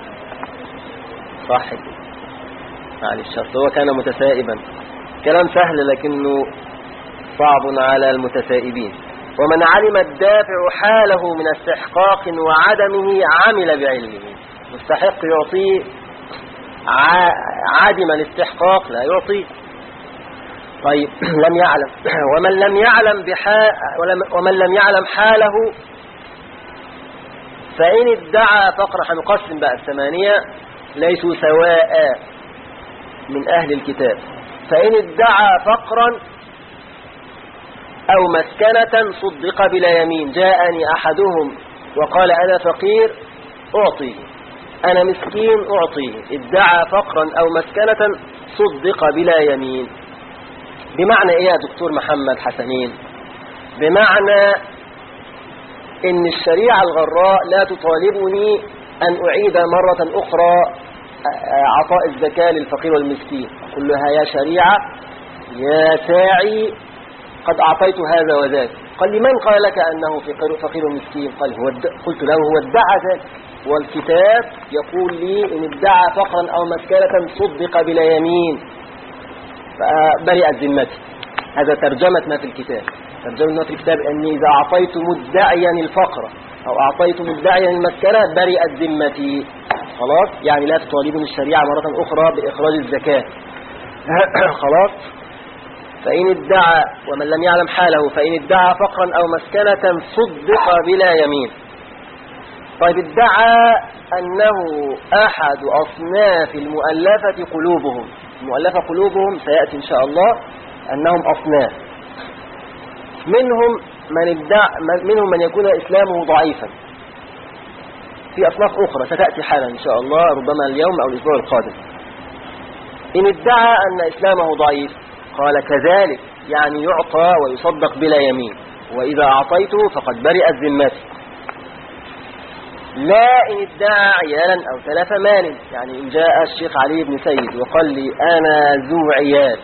صح كده. معلش اصل هو كان متسائبا، كلام سهل لكنه صعب على المتسائبين. ومن علم الدافع حاله من استحقاق وعدمه عمل بعلمه. مستحق يعطيه، عدم الاستحقاق لا يعطيه. طيب لم يعلم ومن لم يعلم بحال ومن لم يعلم حاله فإن ادعى فقرا. هنقسم بقى الثمانية ليسوا سواء من أهل الكتاب. فإن ادعى فقرا أو مسكنة صدق بلا يمين. جاءني أحدهم وقال أنا فقير أعطيه، أنا مسكين أعطيه. ادعى فقرا أو مسكنة صدق بلا يمين. بمعنى إيه يا دكتور محمد حسنين؟ بمعنى إن الشريعة الغراء لا تطالبني أن أعيد مرة أخرى عطاء الزكاة للفقير والمسكين. أقول لها يا شريعة يا ساعي قد أعطيت هذا وذاك. قال لي من قال لك أنه فقير ومسكين؟ قال هو قلت له هو ادعى ذلك، والكتاب يقول لي إن ادعى فقرا أو مسكنة صدق بلا يمين فبرئت ذمتي. هذا ترجمة ما في الكتاب. ترجمة ما في الكتاب أني إذا أعطيت مدعيا الفقر أو أعطيت مدعيا المسكنة برئت ذمتي. خلاص، يعني لا تطالبني الشريعة مرة أخرى بإخراج الزكاة. خلاص. فإن ادعى ومن لم يعلم حاله فإن ادعى فقرا أو مسكنة صدق بلا يمين. طيب ادعى أنه أحد أصناف المؤلفة قلوبهم. المؤلفة قلوبهم سيأتي إن شاء الله أنهم أصناف. منهم من ادعى منهم من يكون إسلامه ضعيفا. في أصناف أخرى ستأتي حالا إن شاء الله، ربما اليوم أو الأسبوع القادم. إن ادعى أن إسلامه ضعيف قال كذلك، يعني يعطى ويصدق بلا يمين، وإذا أعطيته فقد برئت ذمتي. لا إن ادعى عيالا أو تلف مال، يعني إن جاء الشيخ علي بن سيد وقال لي أنا ذو عيال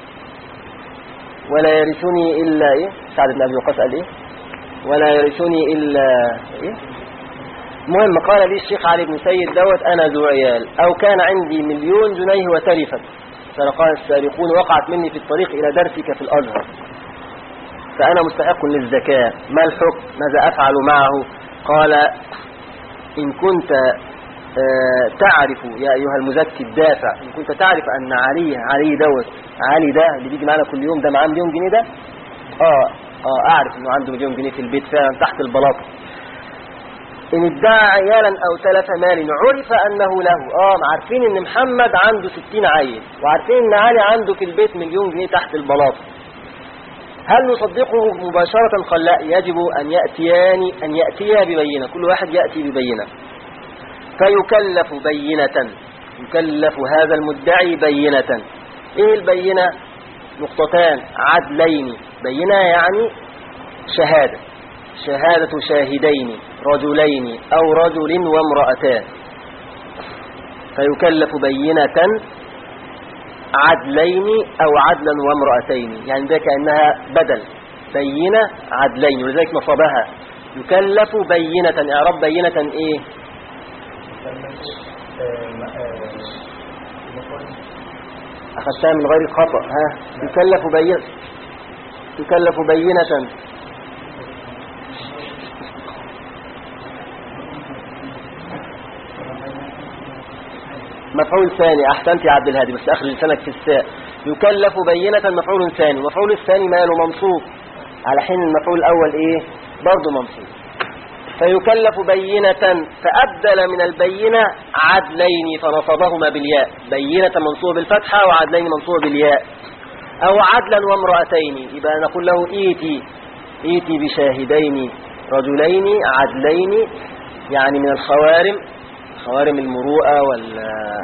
ولا يرثني إلا إيه؟ سعد بن أبي وقاص قال إيه؟ ولا يرثني إلا إيه؟ المهم قال لي الشيخ علي بن سيد دوت أنا ذو عيال، أو كان عندي مليون جنيه وتلفت، سرقان السارقون وقعت مني في الطريق إلى درسك في الأزهر، فأنا مستحق للزكاة، ما الحكم؟ ماذا أفعل معه؟ قال إن كنت تعرف يا أيها المزكي الدافع، إن كنت تعرف أن علي علي دوت علي ده اللي بيجي معنا كل يوم ده معاه مليون جنيه ده، آه آه أعرف إنه عنده مليون جنيه في البيت فعلا تحت البلاط. إن ادعى عيالا أو تلف مال عرف أنه له. آه عارفين إن محمد عنده ستين عيل، وعارفين إن علي عنده في البيت مليون جنيه تحت البلاط. هل نصدقه مباشرة؟ قال لا، يجب أن يأتيان أن يأتيا ببينة، كل واحد يأتي ببينة. فيكلف بينة، يكلف هذا المدعي بينة. إيه البينة؟ نقطتان عدلين. بينة يعني شهادة، شهادة شاهدين رجلين أو رجل وامرأتان. فيكلف بينة عدلين أو عدلا وامرأتين، يعني ده كأنها بدل بينة عدلين، ولذلك نصبها يكلف بينة. إعراب بينة إيه؟ أخذتها من غير خطأ. ها يكلف بينة، يكلف بينة مفعول ثاني. أحسنت يا عبد الهادي، بس أخرج لسانك في الساء. يكلف بينة مفعول ثاني، مفعول الثاني ماله منصوب، على حين المفعول الأول إيه برضه منصوب. فيكلف بينة، فأبدل من البينة عدلين فنصبهما بالياء. بينة منصوب بالفتحة وعدلين منصوب بالياء. أو عدلا وامرأتين، يبقى نقول له إيتي إيتي بشاهدين رجلين عدلين، يعني من الخوارم، خوارم المروءة وال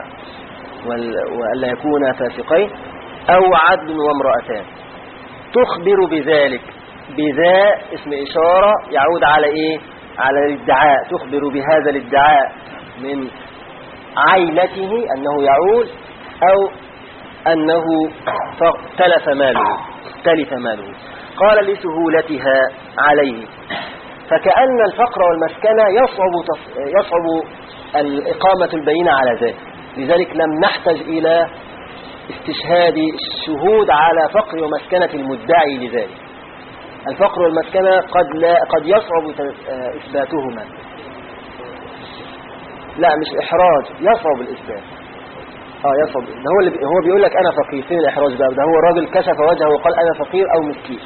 وألا يكون فاسقين. أو عدل وامرأتان، تخبر بذلك. بذا اسم إشارة يعود على إيه؟ على الادعاء، تخبر بهذا الادعاء من عيلته أنه يعول أو أنه تلف ماله تلف ماله. قال لسهولتها عليه، فكأن الفقر والمسكنة يصعب يصعب الإقامة البينة على ذلك، لذلك لم نحتج إلى استشهاد الشهود على فقر ومسكنة المدعي لذلك. الفقر والمسكنة قد لا قد يصعب إثباتهما، لا مش إحراج، يصعب الإثبات. اه يصعب، هو اللي هو بيقول لك أنا فقير، فين الإحراج بقى؟ ده هو الراجل كشف وجهه وقال أنا فقير أو مسكين،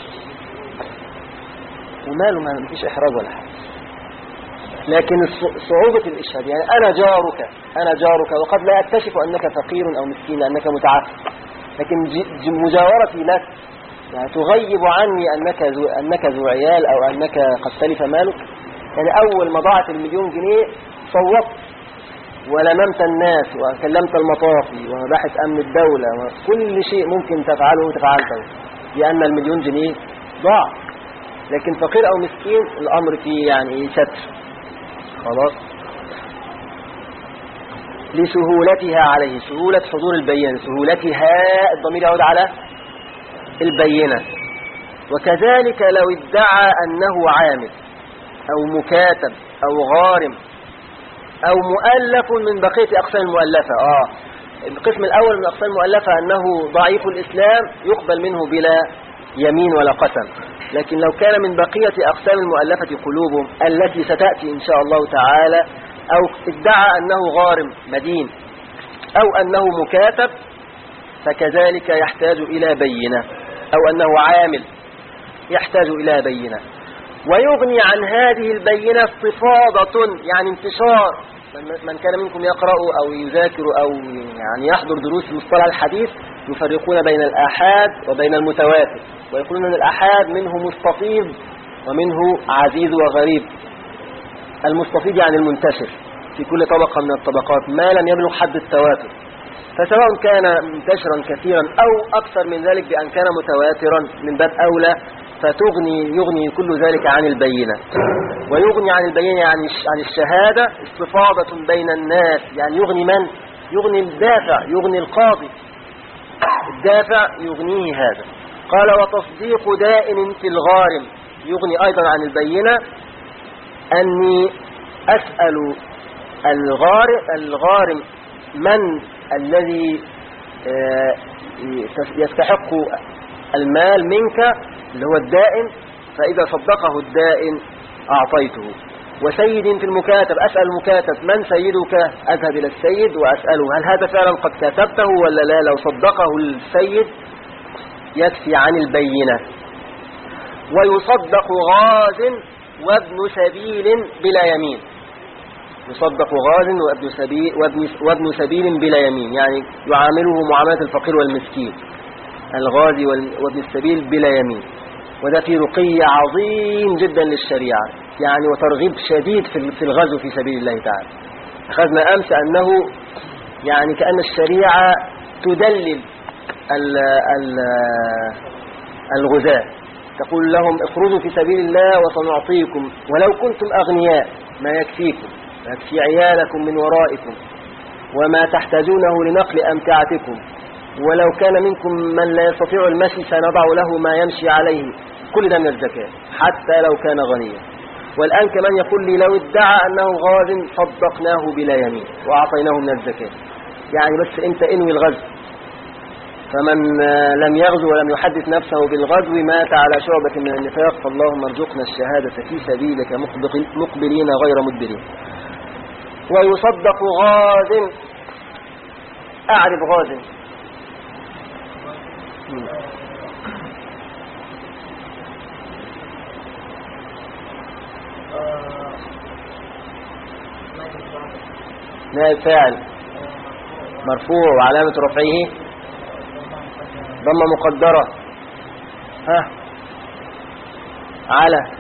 وماله ما فيش إحراج ولا حاجة. لكن صعوبة الإشهاد، يعني أنا جارك أنا جارك وقد لا أكتشف أنك فقير أو مسكين لأنك متعفف، لكن مجاورتي لك يعني تغيب عني أنك ذو أنك ذو عيال أو أنك قد تلف مالك. يعني أول ما ضاعت المليون جنيه صوت ولممت الناس وكلمت المطافي ومباحث أمن الدولة وكل شيء ممكن تفعله تفعلته لأن المليون جنيه ضاع. لكن فقير أو مسكين الأمر فيه يعني ستر خلاص. لسهولتها عليه، سهولة حضور البينة، سهولتها الضمير يعود على البينة. وكذلك لو ادعى أنه عامل أو مكاتب أو غارم أو مؤلف من بقية أقسام المؤلفة. آه القسم الأول من أقسام المؤلفة أنه ضعيف الإسلام يقبل منه بلا يمين ولا قسم. لكن لو كان من بقية أقسام المؤلفة قلوبهم التي ستأتي إن شاء الله تعالى، أو ادعى أنه غارم مدين أو أنه مكاتب، فكذلك يحتاج إلى بينة، أو أنه عامل يحتاج إلى بينة. ويغني عن هذه البينة استفاضة، يعني انتشار. من كان منكم يقرأ أو يذاكر أو يعني يحضر دروس مصطلح الحديث يفرقون بين الآحاد وبين المتواتر، ويقولون أن الآحاد منه مستفيض ومنه عزيز وغريب. المستفيض يعني المنتشر في كل طبقة من الطبقات ما لم يبلغ حد التواتر، فسواء كان منتشرا كثيرا أو أكثر من ذلك بأن كان متواترا من باب أولى، فتغني يغني كل ذلك عن البينة. ويغني عن البينة يعني عن الشهادة استفاضة بين الناس، يعني يغني من؟ يغني الدافع، يغني القاضي، الدافع يغنيه هذا. قال وتصديق دائن في الغارم يغني أيضا عن البينة، أني أسأل الغارم, الغارم من الذي يستحق المال منك اللي هو الدائن، فإذا صدقه الدائن أعطيته. وسيد في المكاتب أسأل المكاتب من سيدك، أذهب إلى السيد وأسأله هل هذا فعلا قد كتبته ولا لا. لو صدقه السيد يكفي عن البينة. ويصدق غاز وابن سبيل بلا يمين، يصدق غاز وابن سبيل, وابن, وابن سبيل بلا يمين، يعني يعامله معاملة الفقير والمسكين، الغازي وابن السبيل بلا يمين. وده في رقي عظيم جدا للشريعة، يعني وترغيب شديد في الغزو في سبيل الله تعالى. أخذنا أمس أنه يعني كأن الشريعة تدلل الغزاة، تقول لهم اخرجوا في سبيل الله وسنعطيكم ولو كنتم أغنياء ما يكفيكم، يكفي عيالكم من ورائكم وما تحتاجونه لنقل أمتعتكم، ولو كان منكم من لا يستطيع المشي سنضع له ما يمشي عليه. كل ده من الزكاة حتى لو كان غنيا. والآن كمان يقول لي لو ادعى أنه غاز صدقناه بلا يمين وأعطيناه من الزكاة. يعني بس أنت انوي الغزو، فمن لم يغزو ولم يحدث نفسه بالغزو مات على شعبة من النفاق، فاللهم ارزقنا الشهادة في سبيلك مقبلين غير مدبرين. ويصدق غاز، أعرف غاز. نائب فاعل مرفوع وعلامة رفعه ضمة مقدرة ها على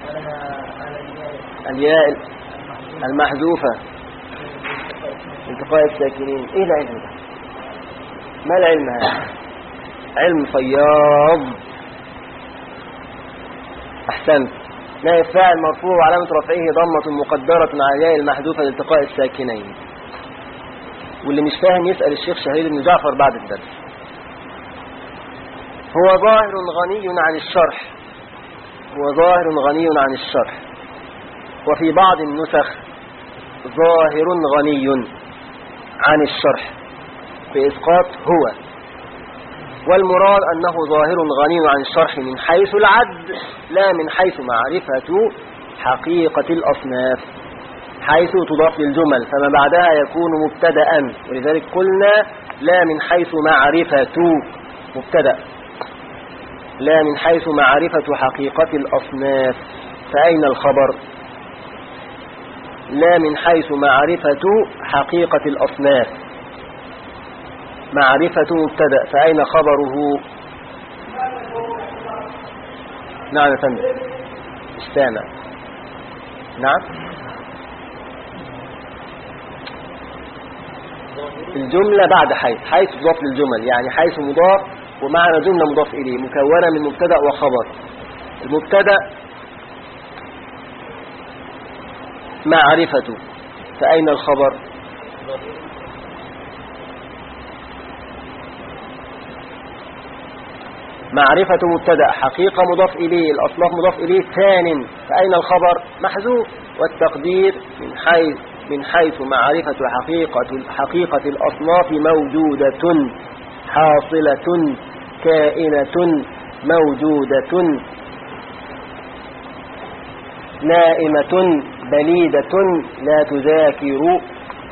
الياء المحذوفة التقاء الساكنين. ايه العلم ده؟ ما العلم هذا؟ علم فياض أحسنت. نائب فاعل مرفوع وعلامة رفعه ضمة مقدرة على الياء المحذوفة لالتقاء الساكنين. واللي مش فاهم يسأل الشيخ شهيد بن جعفر بعد الدرس. هو ظاهر غني عن الشرح، هو ظاهر غني عن الشرح، وفي بعض النسخ ظاهر غني عن الشرح بإسقاط هو، والمراد أنه ظاهر غني عن الشرح من حيث العد لا من حيث معرفة حقيقة الأصناف، حيث تضاف للجمل فما بعدها يكون مبتدأ، ولذلك قلنا لا من حيث معرفة مبتدأ، لا من حيث معرفة حقيقة الأصناف. فأين الخبر؟ لا من حيث معرفة حقيقة الأصناف، معرفة مبتدأ، فأين خبره؟ نعم يا فندم استمع. نعم الجملة بعد حيث، حيث تضاف للجمل، يعني حيث مضاف ومعنى جملة مضاف إليه مكونة من مبتدأ وخبر. المبتدأ معرفة، فأين الخبر؟ معرفة مبتدأ، حقيقة مضاف إليه، الأصناف مضاف إليه، ثان، فأين الخبر؟ محذوف، والتقدير من حيث من حيث معرفة حقيقة حقيقة الأصناف موجودة حاصلة كائنة موجودة نائمة بليدة لا تذاكر.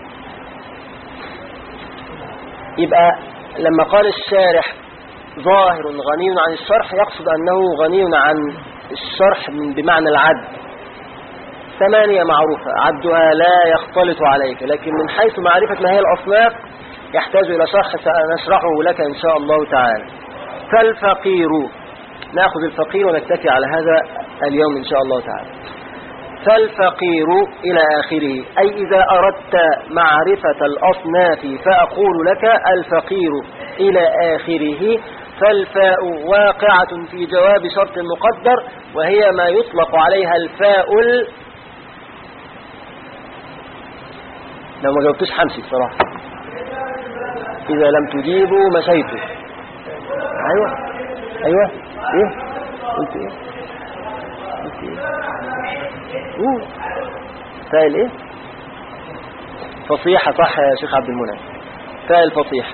يبقى لما قال الشارح ظاهر غني عن الشرح يقصد أنه غني عن الشرح بمعنى العد. ثمانية معروفة عدها لا يختلط عليك، لكن من حيث معرفة ما هي الأصناف يحتاج إلى شرح سنشرحه لك إن شاء الله تعالى. فالفقير، نأخذ الفقير ونكتفي على هذا اليوم إن شاء الله تعالى. فالفقير إلى آخره، أي إذا أردت معرفة الأصناف فأقول لك الفقير إلى آخره. فالفاء واقعة في جواب شرط مقدر، وهي ما يطلق عليها الفاء ال... لو ما جاوبتش حمسي بصراحة، إذا لم تجيبوا مشيتوا. أيوة أيوة إيه قلت إيه قلت إيه أوه فاء الإيه فصيحة، صح يا شيخ عبد المنعم، فاء الفصيحة.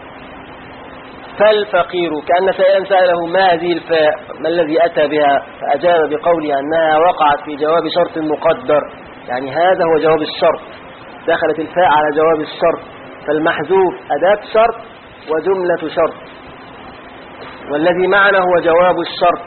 فالفقير كأن سائلا سأله ما هذه الفاء، ما الذي أتى بها، فأجاب بقوله أنها وقعت في جواب شرط مقدر، يعني هذا هو جواب الشرط، دخلت الفاء على جواب الشرط، فالمحذوف أداة شرط وجملة شرط، والذي معنا هو جواب الشرط،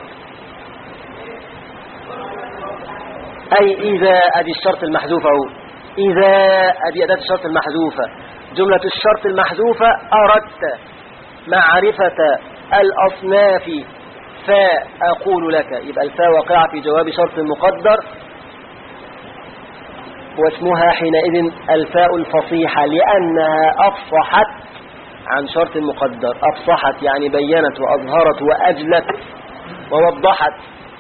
أي إذا أدي الشرط المحذوفة، إذا أدي أداة الشرط المحذوفة، جملة الشرط المحذوفة أردت معرفة الأصناف فأقول لك، يبقى الفاء واقعة في جواب شرط مقدر، واسمها حينئذ الفاء الفصيحة لأنها أفصحت عن شرط مقدر. أفصحت يعني بينت وأظهرت وأجلت ووضحت.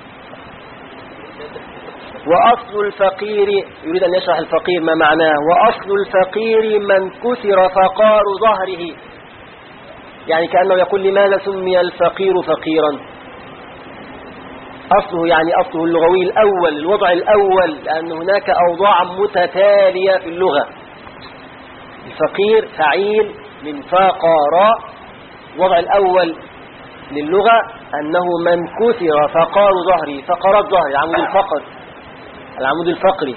وأصل الفقير، يريد أن يشرح الفقير ما معناه، وأصل الفقير من كسر فقار ظهره، يعني كأنه يقول لماذا سمي الفقير فقيرا؟ أصله يعني أصله اللغوي الأول، الوضع الأول، لأن هناك أوضاع متتالية في اللغة. الفقير فعيل من فقار، الوضع الأول للغة أنه من كسر فقار ظهري، فقرات ظهري، العمود الفقري، العمود الفقري،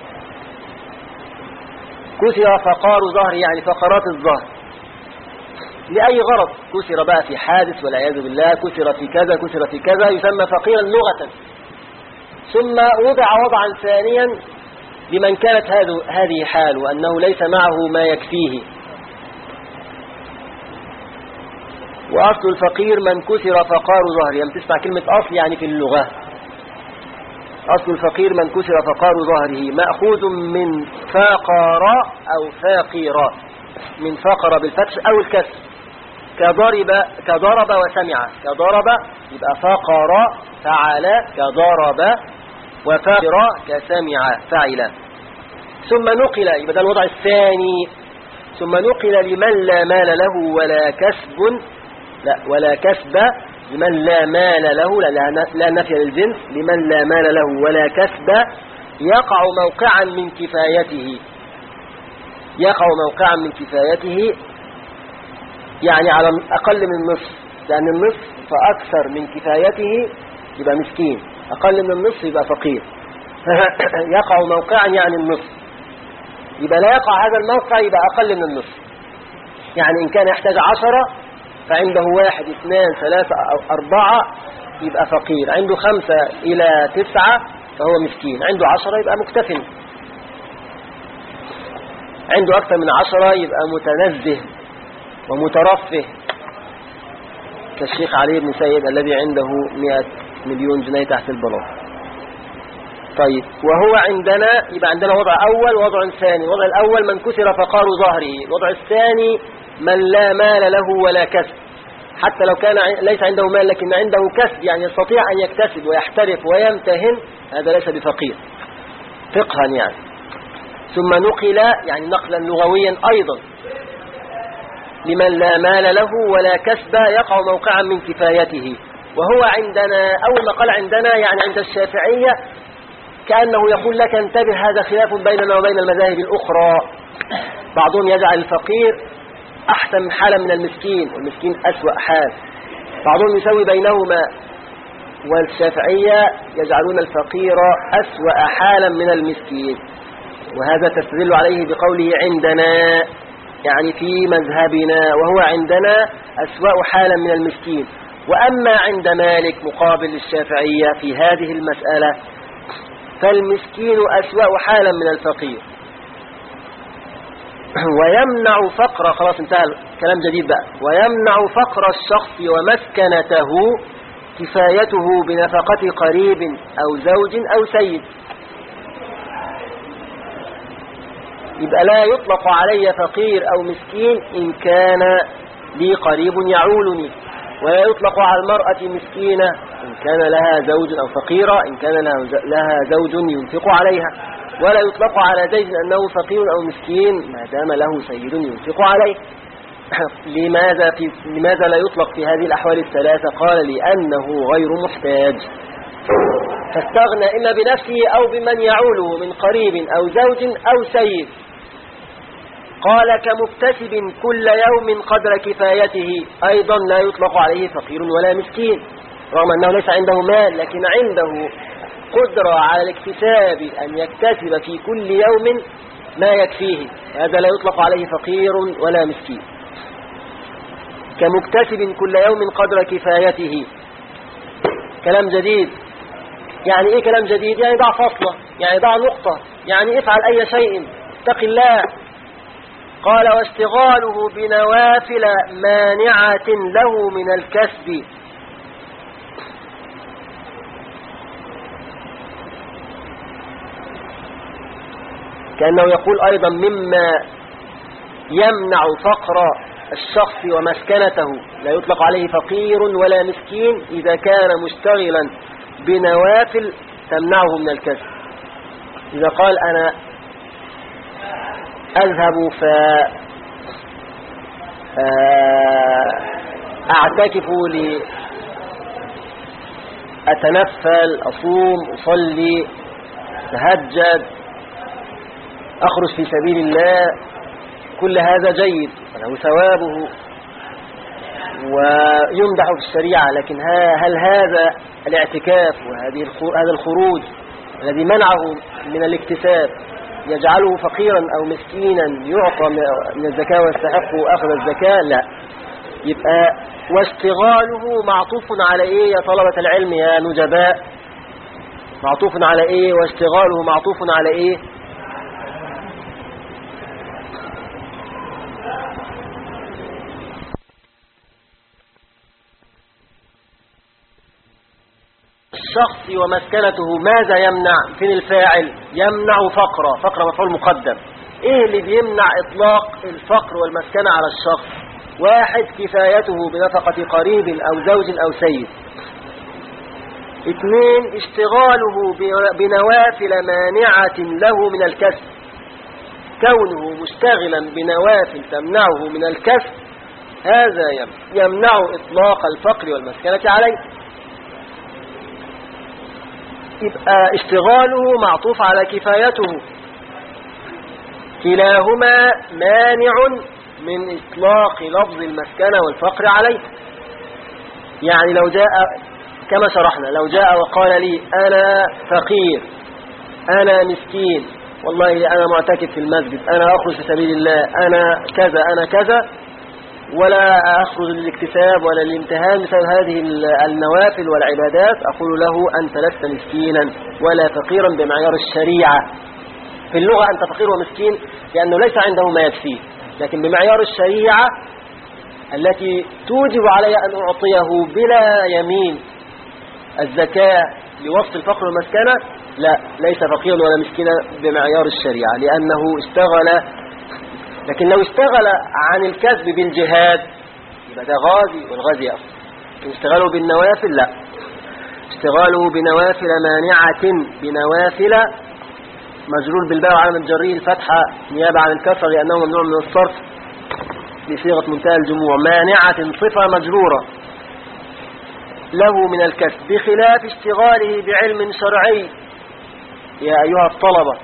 كسر فقار ظهري يعني فقرات الظهر لأي غرض، كسر بقى في حادث والعياذ بالله، كسر في كذا، كسر في كذا، يسمى فقيرا لغة. ثم وضع وضعا ثانيا لمن كانت هذه حاله، أنه ليس معه ما يكفيه. وأصل الفقير من كسر فقار ظهري، لما تسمع كلمة أصل يعني في اللغة، أصل الفقير من كسر فقار ظهره، مأخوذ من فقر أو فاقيرا، من فقر بالفتح أو الكسر، كضرب كضرب وسمع. كضرب يبقى فقر فعل، كضرب، وفقر كسمع فعل. ثم نقل، يبقى ده الوضع الثاني. ثم نقل لمن لا مال له ولا كسب، لا ولا كسب، لمن لا مال له، لا, لا نفي للجنس، لمن لا مال له ولا كسب يقع موقعا من كفايته. يقع موقعا من كفايته يعني على أقل من النصف، لأن النصف فأكثر من كفايته يبقى مسكين، أقل من النصف يبقى فقير. يقع موقعا يعني النصف، يبقى لا يقع هذا الموقع يبقى أقل من النصف. يعني إن كان يحتاج عشرة فعنده واحد اثنان ثلاثة أو أربعة يبقى فقير، عنده خمسة إلى تسعة فهو مسكين، عنده عشرة يبقى مكتفن، عنده أكثر من عشرة يبقى متنزه ومترفه، كالشيخ علي بن سيد الذي عنده مئة مليون جنيه تحت البلاط. طيب، وهو عندنا يبقى عندنا وضع أول ووضع ثاني. الوضع الأول من كسر فقار ظهره، الوضع الثاني من لا مال له ولا كسب، حتى لو كان ليس عنده مال لكن عنده كسب، يعني يستطيع أن يكتسب ويحترف ويمتهن، هذا ليس بفقير فقها يعني. ثم نقل يعني نقلا لغويا أيضا لمن لا مال له ولا كسب يقع موقعا من كفايته. وهو عندنا، أول ما قال عندنا يعني عند الشافعية كأنه يقول لك انتبه، هذا خلاف بيننا وبين المذاهب الأخرى. بعضهم يجعل الفقير أحسن من حالا من المسكين، والمسكين أسوأ حال. بعضهم يسوي بينهما، والشافعية يجعلون الفقير أسوأ حالا من المسكين، وهذا تستدل عليه بقوله عندنا يعني في مذهبنا، وهو عندنا أسوأ حالا من المسكين. وأما عند مالك مقابل الشافعية في هذه المسألة فالمسكين أسوأ حالا من الفقير، ويمنع فقر، خلاص انتهى كلام جديد بقى، ويمنع فقر الشخص ومسكنته كفايته بنفقة قريب أو زوج أو سيد. يبقى لا يطلق علي فقير أو مسكين إن كان لي قريب يعولني، ولا يطلق على المرأة مسكينة إن كان لها زوج، أو فقيرة إن كان لها زوج ينفق عليها، ولا يطلق على زيد أنه فقير أو مسكين ما دام له سيد ينفق عليه. لماذا, في لماذا لا يطلق في هذه الأحوال الثلاثة؟ قال لأنه غير محتاج، فاستغنى إما بنفسه أو بمن يعوله من قريب أو زوج أو سيد. قال كمكتسب كل يوم قدر كفايته، أيضا لا يطلق عليه فقير ولا مسكين، رغم أنه ليس عنده مال لكن عنده قدرة على الاكتساب أن يكتسب في كل يوم ما يكفيه، هذا لا يطلق عليه فقير ولا مسكين. كمكتسب كل يوم قدر كفايته، كلام جديد. يعني ايه كلام جديد؟ يعني ضع فصلة، يعني ضع نقطة، يعني افعل أي شيء، اتق الله. قال واشتغاله بنوافل مانعة له من الكسب، كأنه يقول أيضا مما يمنع فقر الشخص ومسكنته، لا يطلق عليه فقير ولا مسكين إذا كان مشتغلا بنوافل تمنعه من الكسب. إذا قال أنا أذهب فأعتكف لأتنفل، أصوم، أصلي، أتهجد، أخرج في سبيل الله، كل هذا جيد وله ثوابه ويمدح في الشريعة، لكن هل هذا الاعتكاف وهذه هذا الخروج الذي منعه من الاكتساب يجعله فقيرا أو مسكينا يعطى من الزكاة ويستحق أخذ الزكاة؟ لا. يبقى واشتغاله معطوف على إيه يا طلبة العلم يا نجباء؟ معطوف على إيه؟ واشتغاله معطوف على إيه؟ الشخص ومسكنته ماذا يمنع؟ فين الفاعل؟ يمنع فقرة، فقرة مفعول مقدم. ايه اللي بيمنع اطلاق الفقر والمسكنة على الشخص؟ واحد كفايته بنفقة قريب أو زوج أو سيد. اثنين اشتغاله بنوافل مانعة له من الكسب، كونه مشتغلا بنوافل تمنعه من الكسب هذا يمنع إطلاق الفقر والمسكنة عليه. يبقى اشتغاله معطوف على كفايته، كلاهما مانع من إطلاق لفظ المسكنة والفقر عليه. يعني لو جاء كما شرحنا، لو جاء وقال لي أنا فقير، أنا مسكين، والله أنا معتكف في المسجد، أنا أخرج في سبيل الله، أنا كذا أنا كذا، ولا أخرج للاكتساب ولا للامتهان بسبب هذه النوافل والعبادات، أقول له أنت لست مسكينا ولا فقيرا بمعيار الشريعة. في اللغة أنت فقير ومسكين لأنه ليس عنده ما يكفيه، لكن بمعيار الشريعة التي توجب علي أن أعطيه بلا يمين الزكاة لوصف الفقر والمسكنة، لا، ليس فقيرا ولا مسكينا بمعيار الشريعة لأنه اشتغل. لكن لو اشتغل عن الكسب بالجهاد يبقى ده غازي، والغازي أفضل. لكن اشتغاله بالنوافل لا، اشتغاله بنوافل مانعة، بنوافل مجرور بالباء وعلامة جره الفتحة نيابة عن الكسر لأنه ممنوع من الصرف بصيغة منتهى الجموع. مانعة صفة مجرورة له من الكسب، بخلاف اشتغاله بعلم شرعي. يا أيها الطلبة،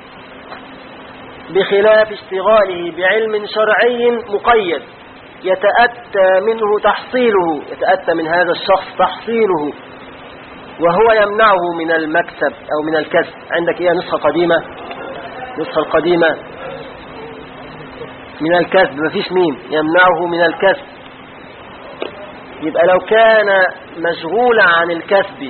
بخلاف اشتغاله بعلم شرعي مقيد يتأتى منه تحصيله، يتأتى من هذا الشخص تحصيله، وهو يمنعه من المكسب أو من الكسب. عندك إيه نسخة قديمة؟ نسخة القديمة من الكسب مفيش مين، يمنعه من الكسب. يبقى لو كان مشغولا عن الكسب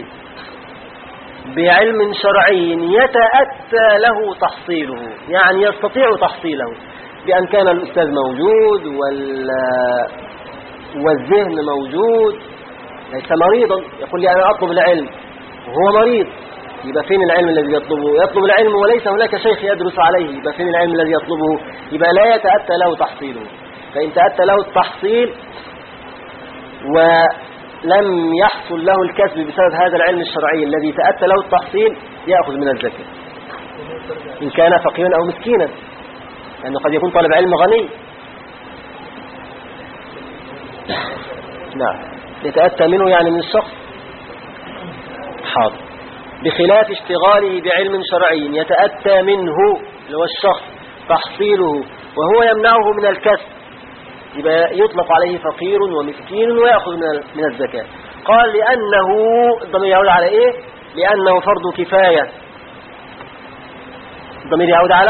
بعلم شرعي يتأتى له تحصيله، يعني يستطيع تحصيله بأن كان الأستاذ موجود وال... والذهن موجود، ليس مريضا. يقول لي أنا أطلب العلم وهو مريض، يبقى فين العلم الذي يطلبه؟ يطلب العلم وليس هناك شيخ يدرس عليه، يبقى فين العلم الذي يطلبه؟ يبقى لا يتأتى له تحصيله. فإن تأتى له التحصيل ولم يحصل له الكسب بسبب هذا العلم الشرعي الذي تأتى له التحصيل يأخذ من الزكاة إن كان فقيرا أو مسكينا، لأنه قد يكون طالب علم غني. نعم، يتأتى منه يعني من الشخص. حاضر. بخلاف اشتغاله بعلم شرعي يتأتى منه اللي هو الشخص تحصيله وهو يمنعه من الكسب، يبقى يطلق عليه فقير ومسكين ويأخذ من الزكاة. قال لأنه، الضمير يعود على إيه؟ لأنه فرض كفاية. الضمير يعود على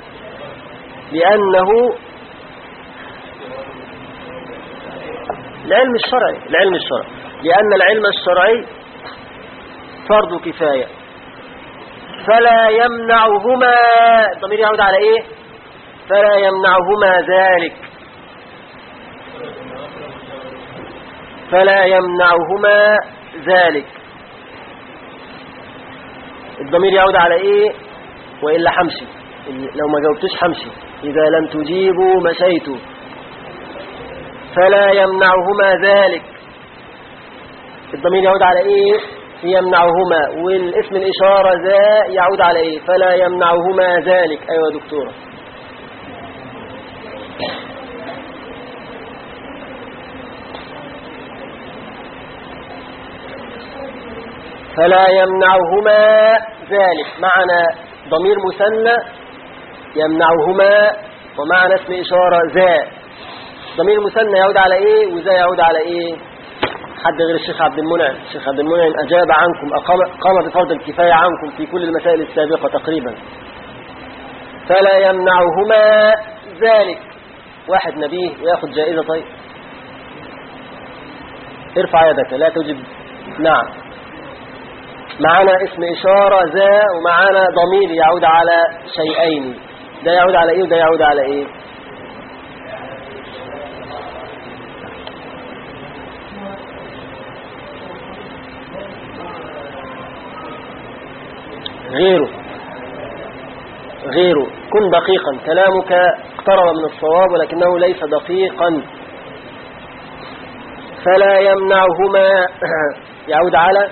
لأنه العلم الشرعي، العلم الشرعي لأن العلم الشرعي فرض كفاية فلا يمنعهما. الضمير يعود على إيه؟ فلا يمنعهما ذلك، فلا يمنعهما ذلك. الضمير يعود على إيه؟ وإلا حمشي، لو ما جاوبتش حمشي. إذا لم تجيبوا مشيتوا. فلا يمنعهما ذلك، الضمير يعود على إيه؟ يمنعهما، والاسم الإشارة ذا يعود على إيه؟ فلا يمنعهما ذلك. أيوة دكتورة. فلا يمنعهما ذلك معنى ضمير مثنى يمنعهما، ومعنى اسم إشارة ذا. ضمير مثنى يعود على إيه وذا يعود على إيه؟ حد غير الشيخ عبد المنعم. الشيخ عبد المنعم أجاب عنكم، أقام قام بفرض الكفاية عنكم في كل المسائل السابقة تقريبا. فلا يمنعهما ذلك. واحد نبيه ويأخذ جائزة. طيب ارفع يدك لا تجب. نعم، معنا اسم إشارة ذا ومعنا ضمير يعود على شيئين، ده يعود على إيه وده يعود على إيه؟ غيره غيره كن دقيقا، كلامك اقترب من الصواب ولكنه ليس دقيقا. فلا يمنعهما يعود على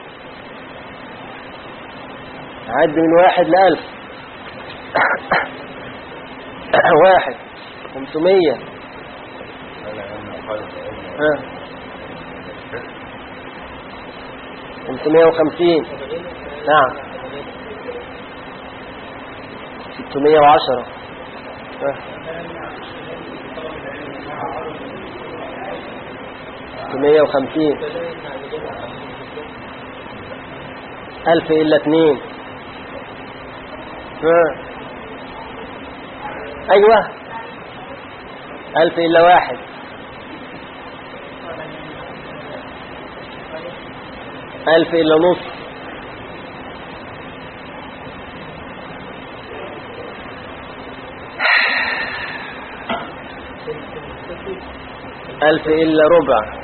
عد من واحد لألف واحد خمسمية خمسمية وخمسين نعم ستمية وعشرة ستمية وخمسين ألف إلا اثنين أيوة ألف إلا واحد ألف إلا نص ألف إلا ربع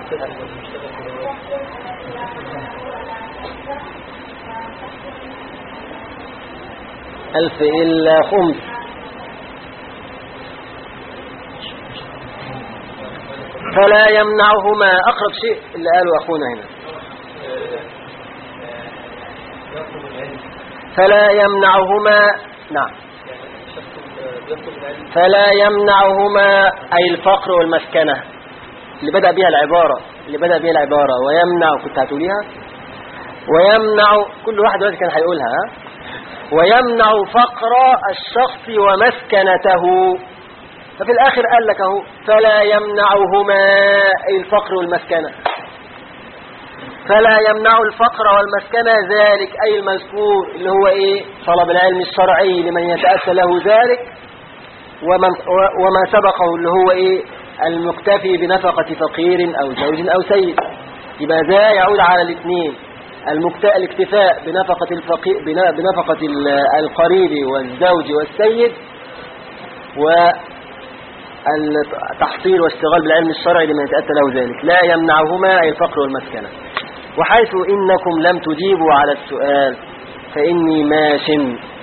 ألف إلا خمس فلا يمنعهما أقرب شيء اللي قاله أخونا هنا فلا يمنعهما نعم فلا يمنعهما أي الفقر والمسكنة اللي بدأ بها العبارة اللي بدأ بها العبارة ويمنع كنت هتقوليها ويمنع كل واحد دلوقتي كان هيقولها ها؟ ويمنع فقر الشخص ومسكنته ففي الآخر قال لك اهو فلا يمنعهما أي الفقر والمسكنة فلا يمنع الفقر والمسكنة ذلك أي المذكور اللي هو إيه طلب العلم الشرعي لمن يتأتى له ذلك ومن وما سبقه اللي هو إيه المكتفي بنفقة فقير أو زوج أو سيد يبقى ذا يعود على الاثنين الاكتفاء بنفقة الفقير بنفقة القريب والزوج والسيد والتحصيل واشتغال بالعلم الشرعي لمن يتأتى له ذلك لا يمنعهما أي الفقر والمسكنة وحيث إنكم لم تجيبوا على السؤال فإني ماش